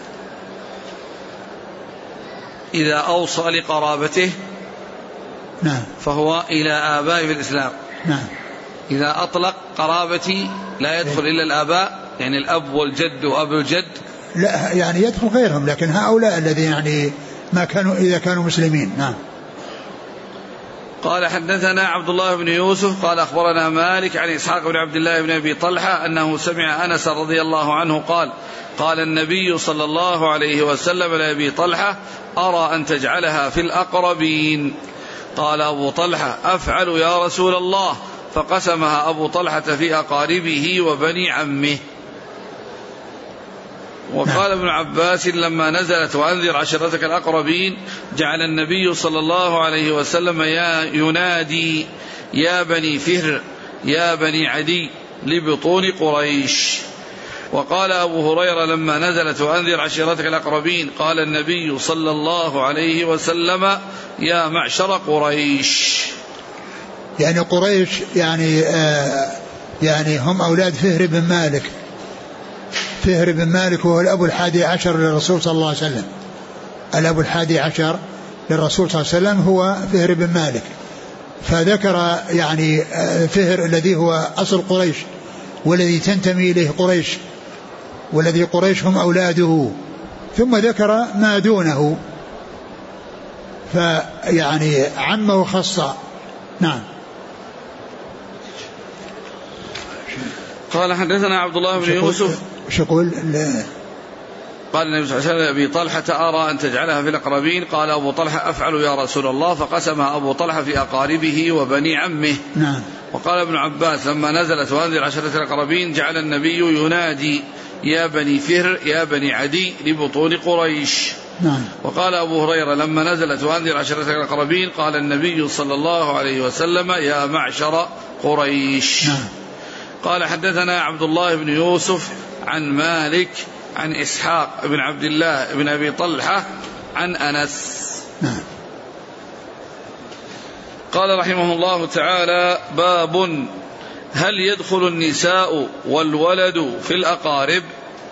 إذا أوصى لقرابته نعم فهو إلى آبائه في الإسلام. نعم. إذا أطلق قرابتي لا يدخل إلا الآباء، يعني الأب والجد وأب الجد، لا يعني يدخل غيرهم، لكن هؤلاء الذين يعني ما كانوا إذا كانوا مسلمين. نعم. قال حدثنا عبد الله بن يوسف قال أخبرنا مالك عن إسحاق بن عبد الله بن أبي طلحة أنه سمع أنس رضي الله عنه قال النبي صلى الله عليه وسلم لأبي طلحة أرى أن تجعلها في الأقربين. قال أبو طلحة أفعل يا رسول الله، فقسمها أبو طلحة في أقاربه وبني عمه. وقال ابن عباس لما نزلت وأنذر عشيرتك الأقربين جعل النبي صلى الله عليه وسلم ينادي يا بني فهر يا بني عدي لبطون قريش. وقال أبو هريرة لما نزلت وأنذر عشيرتك الأقربين قال النبي صلى الله عليه وسلم يا معشر قريش. يعني قريش يعني هم أولاد فهر بن مالك. فهر بن مالك هو الأب 11 للرسول صلى الله عليه وسلم. الأب 11 للرسول صلى الله عليه وسلم هو فهر بن مالك. فذكر يعني فهر الذي هو أصل قريش والذي تنتمي إليه قريش، والذي قريش هم أولاده، ثم ذكر ما دونه، فيعني عم وخص. نعم. قال حدثنا عبد الله بن يوسف شقول قال النبي صلى الله عليه وسلم أبي طلحة أرى أن تجعلها في الأقربين. قال أبو طلحة أفعل يا رسول الله، فقسمها أبو طلحة في أقاربه وبني عمه. نعم. وقال ابن عباس لما نزلت وأنذر عشيرتك الأقربين جعل النبي ينادي يا بني فهر يا بني عدي لبطون قريش. نعم. وقال أبو هريرة لما نزلت وأنذر عشيرتك الأقربين قال النبي صلى الله عليه وسلم يا معشر قريش. نعم. قال حدثنا عبد الله بن يوسف عن مالك عن إسحاق بن عبد الله بن أبي طلحة عن أنس. نعم. قال رحمه الله تعالى باب هل يدخل النساء والولد في الأقارب؟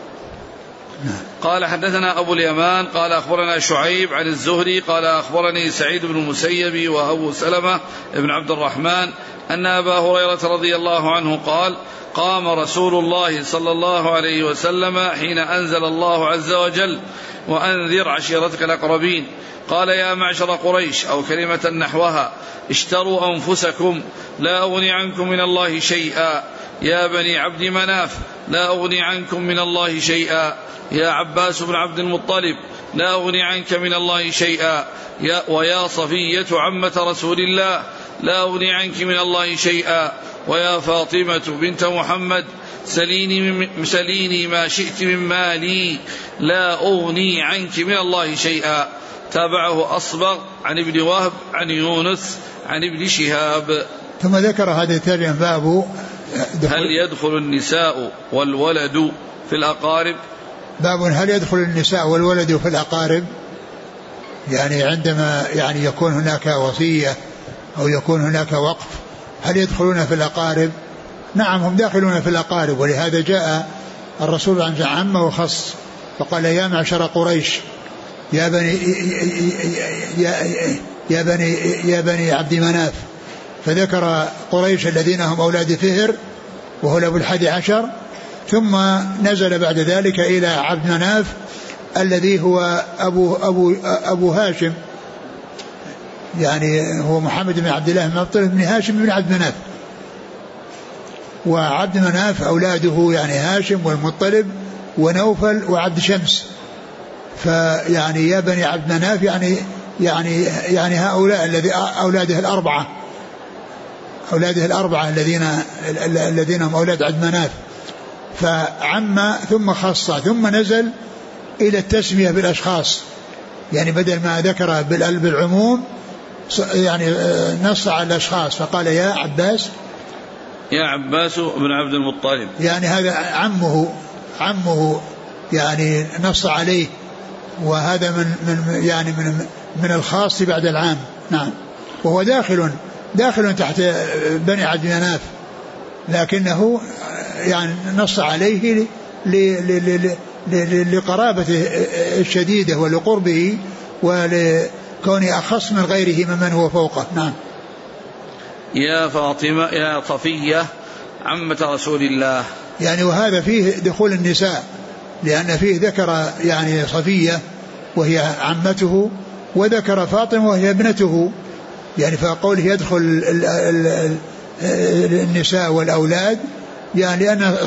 قال حدثنا أبو اليمان قال أخبرنا شعيب عن الزهري قال أخبرني سعيد بن المسيب وأبو سلمة بن عبد الرحمن أن أبا هريرة رضي الله عنه قال قام رسول الله صلى الله عليه وسلم حين أنزل الله عز وجل وأنذر عشيرتك الأقربين قال يا معشر قريش أو كلمة نحوها اشتروا أنفسكم لا أغني عنكم من الله شيئا يا بني عبد مناف لا أغني عنكم من الله شيئا يا عباس بن عبد المطلب لا أغني عنك من الله شيئا ويا صفية عمة رسول الله لا أغني عنك من الله شيئا ويا فاطمة بنت محمد سليني ما شئت من مالي لا أغني عنك من الله شيئا. تابعه أصبغ عن ابن وهب عن يونس عن ابن شهاب. ثم ذكر هذا الترجمة باب هل يدخل النساء والولد في الأقارب. باب هل يدخل النساء والولد في الأقارب، يعني عندما يعني يكون هناك وصية أو يكون هناك وقف هل يدخلون في الأقارب؟ نعم هم داخلون في الأقارب، ولهذا جاء الرسول عن عامة وخص فقال يا معشر قريش يا بني عبد مناف، فذكر قريش الذين هم أولاد فهر وهو أبو 11، ثم نزل بعد ذلك إلى عبد مناف الذي هو أبو هاشم، يعني هو محمد بن عبد الله بن مطلب بن هاشم بن عبد مناف، وعبد مناف أولاده يعني هاشم والمطلب ونوفل وعبد شمس. فيعني يا بني عبد مناف يعني هؤلاء أولاده الأربعة الذين هم أولاد عبد مناف، فعم ثم خص ثم نزل إلى التسمية بالأشخاص، يعني بدل ما ذكر بالعموم يعني نص على الأشخاص فقال يا عباس بن عبد المطلب، يعني هذا عمه يعني نص عليه، وهذا من الخاص بعد العام. نعم. وهو داخل تحت بني عبد مناف، لكنه يعني نص عليه لقرابته الشديدة ولقربه ولكونه أخص من غيره ممن هو فوقه. نعم. يا فاطمة يا صفية عمة رسول الله، يعني وهذا فيه دخول النساء، لأن فيه ذكر يعني صفية وهي عمته وذكر فاطمة وهي ابنته، يعني فقوله يدخل النساء والأولاد يعني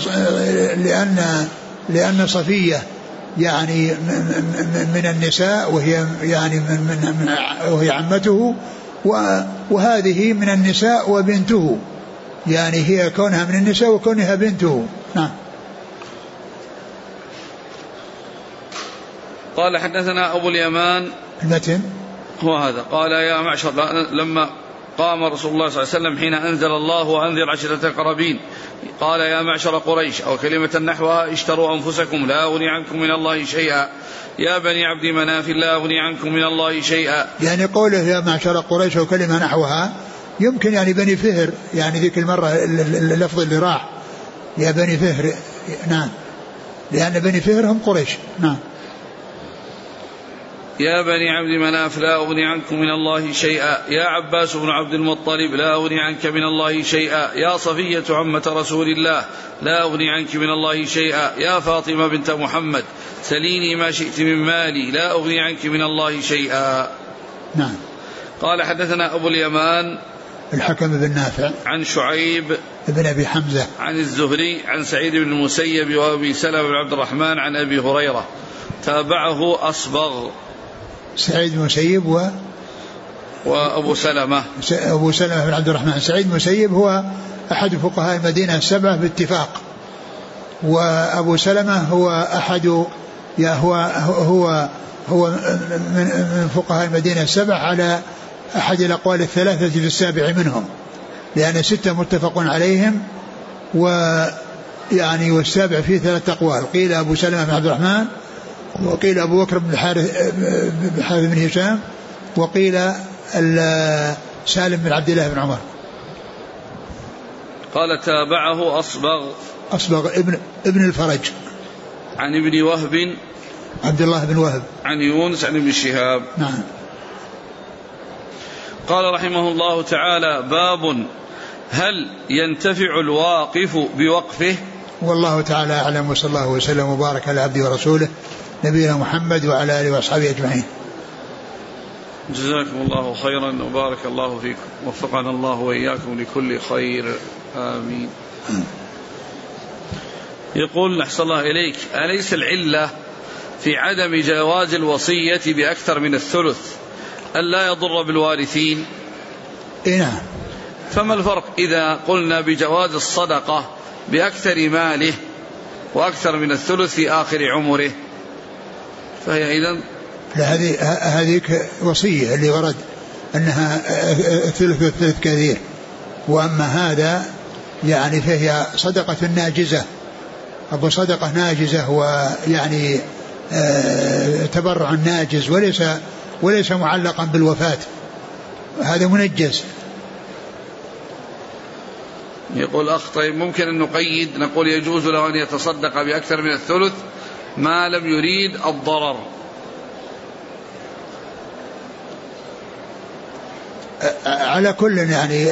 لأن صفية يعني من النساء وهي يعني وهي عمته، وهذه من النساء وبنته، يعني هي كونها من النساء وكونها بنته. نعم. قال حدثنا أبو اليمان المتن هو هذا قال يا معشر لما قام رسول الله صلى الله عليه وسلم حين أنزل الله وأنذر عشيرتك الأقربين قال يا معشر قريش أو كلمة نحوها اشتروا أنفسكم لا أغني عنكم من الله شيئا يا بني عبد مناف لا أغني عنكم من الله شيئا. يعني قوله يا معشر قريش أو كلمة نحوها يمكن يعني بني فهر، يعني ذيك المرة اللفظ اللي راح يا بني فهر. نعم. لأن بني فهر هم قريش. نعم. يا بني عبد مناف لا أغني عنكم من الله شيئا يا عباس بن عبد المطلب لا أغني عنك من الله شيئا يا صفية عمة رسول الله لا أغني عنك من الله شيئا يا فاطمة بنت محمد سليني ما شئت من مالي لا أغني عنك من الله شيئا. نعم. قال حدثنا أبو اليمان الحكم بن نافع عن شعيب بن أبي حمزة عن الزهري عن سعيد بن المسيب وأبي سلمة بن عبد الرحمن عن أبي هريرة. تابعه أصبغ سعيد بن المسيب وأبو سلمة بن عبد الرحمن. سعيد بن المسيب هو أحد فقهاء المدينة السبعة باتفاق، وأبو سلمة هو أحد هو من فقهاء المدينة السبعة على أحد الأقوال الثلاثة في السابع منهم، لأن 6 متفق عليهم، ويعني والسابع فيه 3 أقوال، قيل أبو سلمة بن عبد الرحمن، وقيل أبو بكر بن الحارث بن هشام، وقيل سالم بن عبد الله بن عمر. قال تابعه أصبغ ابن الفرج عن ابن وهب عبد الله بن وهب عن يونس عن ابن شهاب. نعم. قال رحمه الله تعالى: باب هل ينتفع الواقف بوقفه؟ والله تعالى أعلم، وصلى الله وسلم وبارك على عبده ورسوله نبينا محمد وعلى آله وأصحابه أجمعين. جزاكم الله خيرا وبارك الله فيكم، وفقنا الله وإياكم لكل خير، آمين. يقول أحسن الله إليك: أليس العلة في عدم جواز الوصية بأكثر من الثلث ألا يضر بالوارثين؟ نعم. فما الفرق إذا قلنا بجواز الصدقة بأكثر ماله وأكثر من الثلث في آخر عمره؟ فهي إذن هذه وصية اللي ورد أنها الثلث والثلث كثير، وأما هذا يعني فهي صدقة ناجزة، أبو صدقة ناجزة، ويعني تبرع ناجز، وليس معلقا بالوفاة، هذا منجز. يقول أخ: طيب ممكن أن نقيد، نقول يجوز له أن يتصدق بأكثر من الثلث ما لم يريد الضرر؟ على كل يعني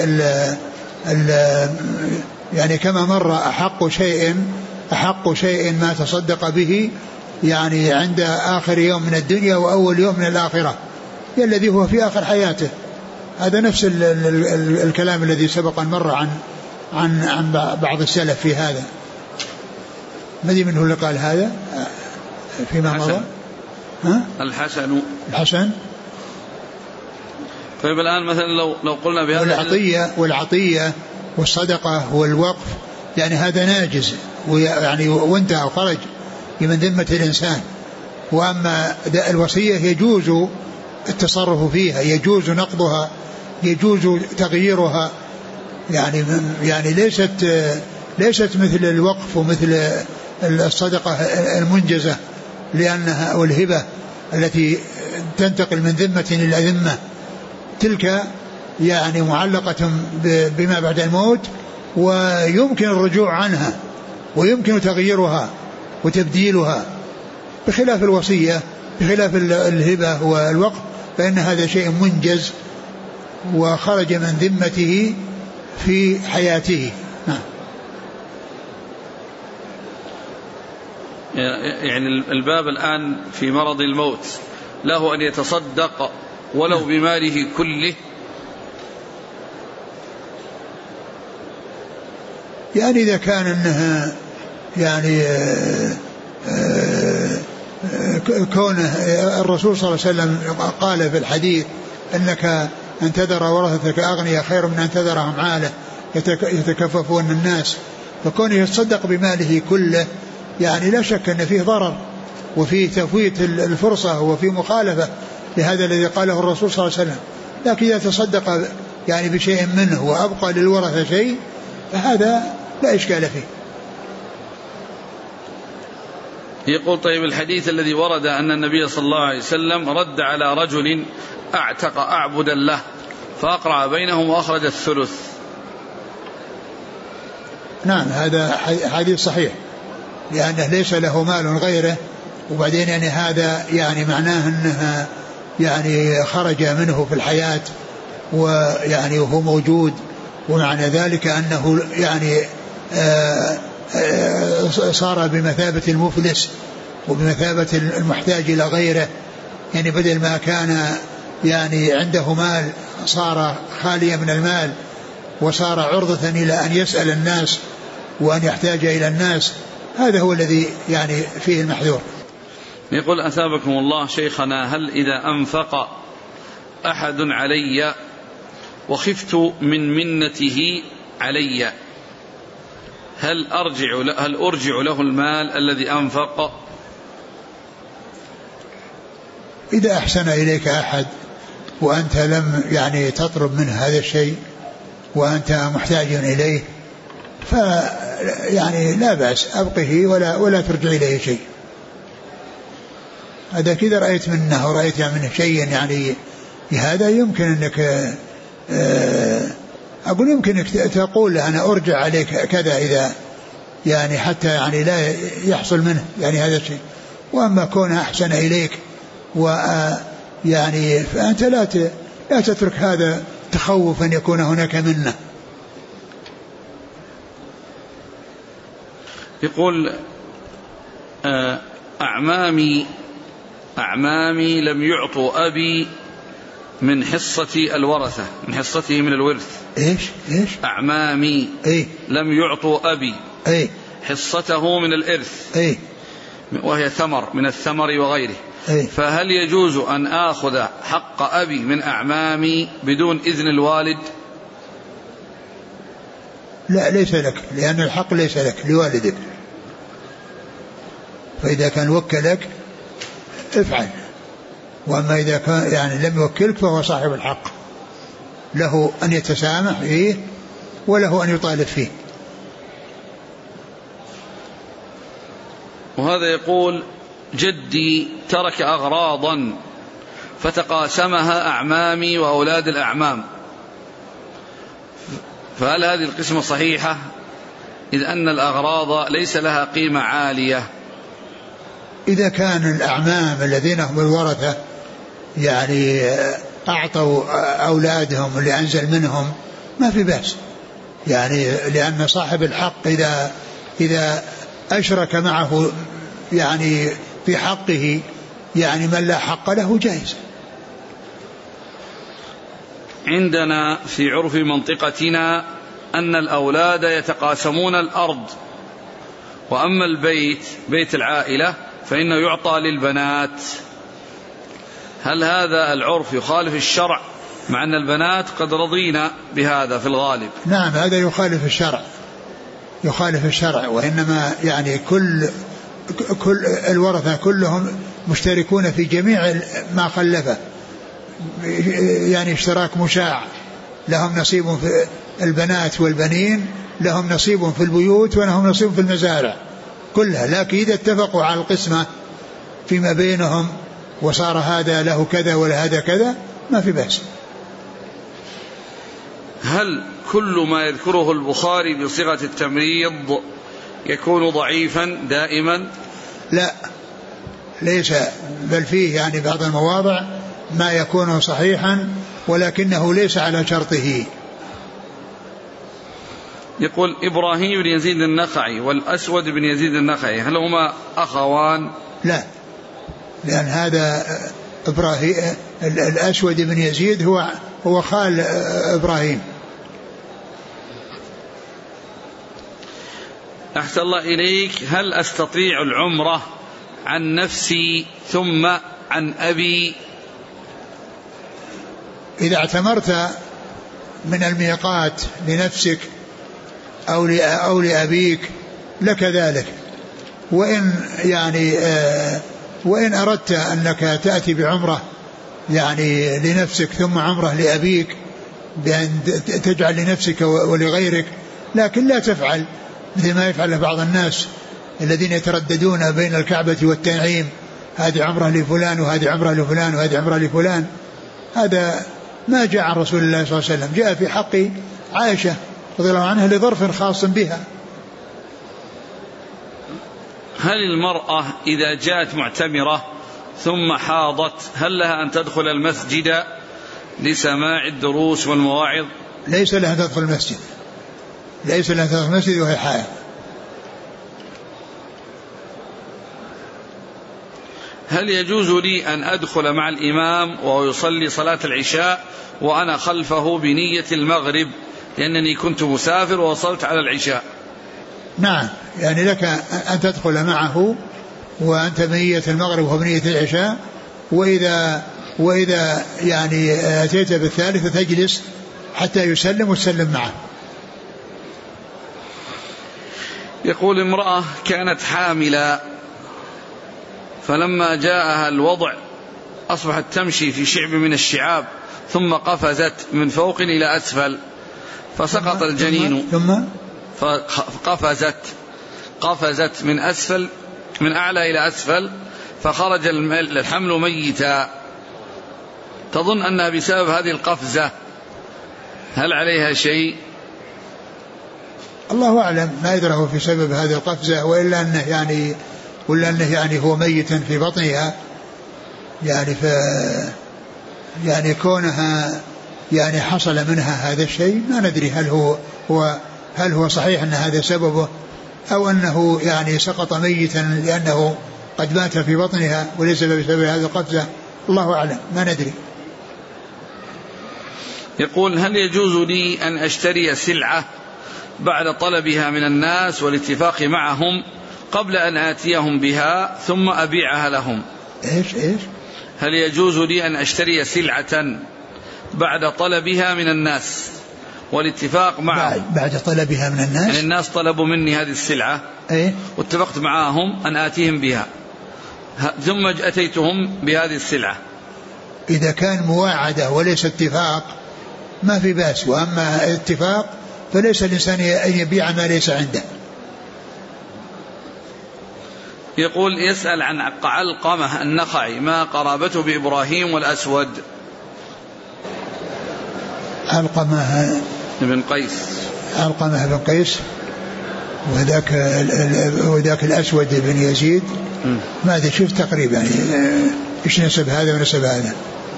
يعني كما مر أحق شيء ما تصدق به يعني عند آخر يوم من الدنيا وأول يوم من الآخرة، الذي هو في آخر حياته. هذا نفس الكلام الذي سبق أن مر عن بعض السلف في هذا. ماذا منه اللي قال هذا فيما مضى؟ الحسن. طيب الآن مثلا لو قلنا بهذا والعطية والصدقة والوقف، يعني هذا ناجز ويعني وانتهى وخرج من ذمة الإنسان. وأما الوصية يجوز التصرف فيها، يجوز نقضها، يجوز تغييرها، يعني ليست مثل الوقف ومثل الصدقة المنجزة، لأنها والهبة التي تنتقل من ذمة إلى ذمة، تلك يعني معلقة بما بعد الموت، ويمكن الرجوع عنها ويمكن تغييرها وتبديلها، بخلاف الوصية، بخلاف الهبة والوقف، فإن هذا شيء منجز وخرج من ذمته في حياته. نعم. يعني الباب الآن في مرض الموت له أن يتصدق ولو بماله كله؟ يعني إذا كان أنها يعني كونه الرسول صلى الله عليه وسلم قال في الحديث أنك أن تذر ورثتك أغنياء خير من أن تذرهم عالة يتكففون الناس، فكونه يتصدق بماله كله يعني لا شك أن فيه ضرر وفيه تفويت الفرصة وفيه مخالفة لهذا الذي قاله الرسول صلى الله عليه وسلم. لكن إذا تصدق يعني بشيء منه وأبقى للورثة شيء فهذا لا إشكال فيه. يقول: طيب الحديث الذي ورد أن النبي صلى الله عليه وسلم رد على رجل أعتق أعبدا له فأقرع بينهم وأخرج الثلث. نعم، هذا حديث صحيح، لأنه ليس له مال غيره، وبعدين يعني هذا يعني معناه أنها يعني خرج منه في الحياة ويعني وهو موجود، ومعنى ذلك أنه يعني صار بمثابة المفلس وبمثابة المحتاج إلى غيره، يعني بدل ما كان يعني عنده مال صار خاليا من المال وصار عرضة إلى أن يسأل الناس وأن يحتاج إلى الناس. هذا هو الذي يعني فيه المحذور. يقول: أثابكم الله شيخنا، هل إذا أنفق أحد علي وخفت من منته علي، هل أرجع له المال الذي أنفق؟ إذا أحسن إليك أحد وأنت لم يعني تطلب منه هذا الشيء وأنت محتاج إليه فيعني لا بأس، أبقه ولا ترجع إليه شيء. هذا كذا رأيت منه ورأيت منه شيء يعني هذا يمكن أنك أقول يمكن أنك تقول أنا أرجع عليك كذا إذا يعني حتى يعني لا يحصل منه يعني هذا الشيء. وأما كون أحسن إليك ويعني فأنت لا تترك هذا تخوف أن يكون هناك منه. يقول أعمامي لم يعطوا أبي من حصة الورثة، من حصته من الورث. إيش أعمامي لم يعطوا أبي حصته من الإرث وهي ثمر من الثمر وغيره، فهل يجوز أن آخذ حق أبي من أعمامي بدون إذن الوالد؟ لا، ليس لك، لأن الحق ليس لك، لوالدك. فإذا كان وكلك افعل، وأما إذا كان يعني لم يوكلك فهو صاحب الحق، له أن يتسامح فيه وله أن يطالب فيه. وهذا يقول جدي ترك أغراضا فتقاسمها أعمامي وأولاد الأعمام، فهل هذه القسمة صحيحة إذ أن الأغراض ليس لها قيمة عالية؟ إذا كان الأعمام الذين هم الورثة يعني أعطوا أولادهم اللي أنزل منهم ما في بأس، يعني لأن صاحب الحق إذا أشرك معه يعني في حقه يعني من لا حق له جائز. عندنا في عرف منطقتنا أن الأولاد يتقاسمون الأرض، وأما البيت بيت العائلة فإنه يعطى للبنات، هل هذا العرف يخالف الشرع مع أن البنات قد رضينا بهذا في الغالب؟ نعم، هذا يخالف الشرع، وإنما يعني كل الورثة كلهم مشتركون في جميع ما خلفه، يعني اشتراك مشاع، لهم نصيب في البنات والبنين، لهم نصيب في البيوت ولهم نصيب في المزارع كلها، لكن إذا اتفقوا على القسمة فيما بينهم وصار هذا له كذا ولا هذا كذا ما في بأس. هل كل ما يذكره البخاري بصيغة التمريض يكون ضعيفا دائما؟ لا، ليس، بل فيه يعني بعض المواضع ما يكون صحيحا ولكنه ليس على شرطه. يقول إبراهيم بن يزيد النخعي والأسود بن يزيد النخعي هل هما أخوان؟ لا، لأن هذا إبراهيم الأسود بن يزيد هو خال إبراهيم. أحسن الله إليك، هل أستطيع العمرة عن نفسي ثم عن أبي؟ إذا اعتمرت من الميقات لنفسك أو لأبيك لك ذلك، وإن أردت أنك تأتي بعمرة يعني لنفسك ثم عمرة لأبيك بأن تجعل لنفسك ولغيرك، لكن لا تفعل مثل ما يفعل بعض الناس الذين يترددون بين الكعبة والتنعيم، هذه عمرة لفلان وهذه عمرة لفلان وهذه عمرة لفلان. هذا ما جاء عن رسول الله صلى الله عليه وسلم، جاء في حق عائشة رضي الله عنها لظرف خاص بها. هل المرأة إذا جاءت معتمرة ثم حاضت هل لها أن تدخل المسجد لسماع الدروس والمواعظ؟ ليس لها تدخل المسجد، ليس لها تدخل المسجد وهي حائض. هل يجوز لي أن أدخل مع الإمام وهو يصلي صلاة العشاء وأنا خلفه بنية المغرب لأنني كنت مسافر ووصلت على العشاء؟ نعم، يعني لك أن تدخل معه وأنت بنية المغرب وبنية العشاء، وإذا وإذا يعني أتيت بالثالثة تجلس حتى يسلم وتسلم معه. يقول امرأة كانت حاملة فلما جاءها الوضع أصبحت تمشي في شعب من الشعاب ثم قفزت من فوق إلى أسفل فسقط الجنين قفزت من أسفل من أعلى إلى أسفل فخرج الحمل ميتا، تظن أنها بسبب هذه القفزة، هل عليها شيء؟ الله أعلم، ما يدره في سبب هذه القفزة، وإلا أنه يعني هو ميت في بطنها، يعني كونها يعني حصل منها هذا الشيء ما ندري هل هو صحيح أن هذا سببه أو أنه يعني سقط ميتا لأنه قد مات في بطنها وليس بسبب هذه القفزة، الله أعلم، ما ندري. يقول هل يجوز لي أن أشتري سلعة بعد طلبها من الناس والاتفاق معهم قبل أن آتيهم بها ثم أبيعها لهم؟ إيش هل يجوز لي أن أشتري سلعة بعد طلبها من الناس والاتفاق معهم؟ بعد طلبها من الناس، يعني الناس طلبوا مني هذه السلعة واتفقت معهم أن آتيهم بها ثم أتيتهم بهذه السلعة. إذا كان مواعدة وليس اتفاق ما في بأس، وأما اتفاق فليس الإنسان أن يبيع ما ليس عنده. يقول يسأل عن علقمة النخعي ما قرابته بإبراهيم والأسود؟ علقمة بن قيس، علقمة بن قيس، وذاك الأسود بن يزيد، ماذا شفت تقريبا إيش نسب هذا ونسب هذا؟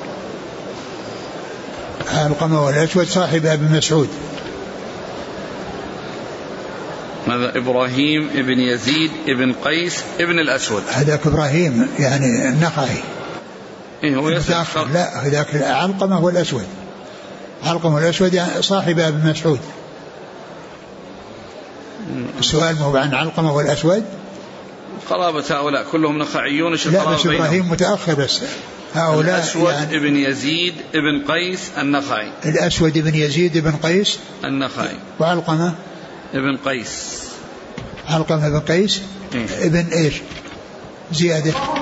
علقمة والأسود صاحب ابن مسعود. هذا إبراهيم ابن يزيد ابن قيس ابن الأسود، هذاك إبراهيم يعني النخعي. هو لا هذاك علقمة والأسود، علقمة والأسود يعني صاحب ابن مسعود. السؤال مو عن علقمة والأسود، قرابة هؤلاء كلهم نخعيون. لا بس إبراهيم متأخر، بس هؤلاء الأسود يعني ابن يزيد ابن قيس النخعي، الأسود ابن يزيد ابن قيس النخعي، وعلقمة ابن قيس، علقمة ابن قيس ابن إيش زيادة.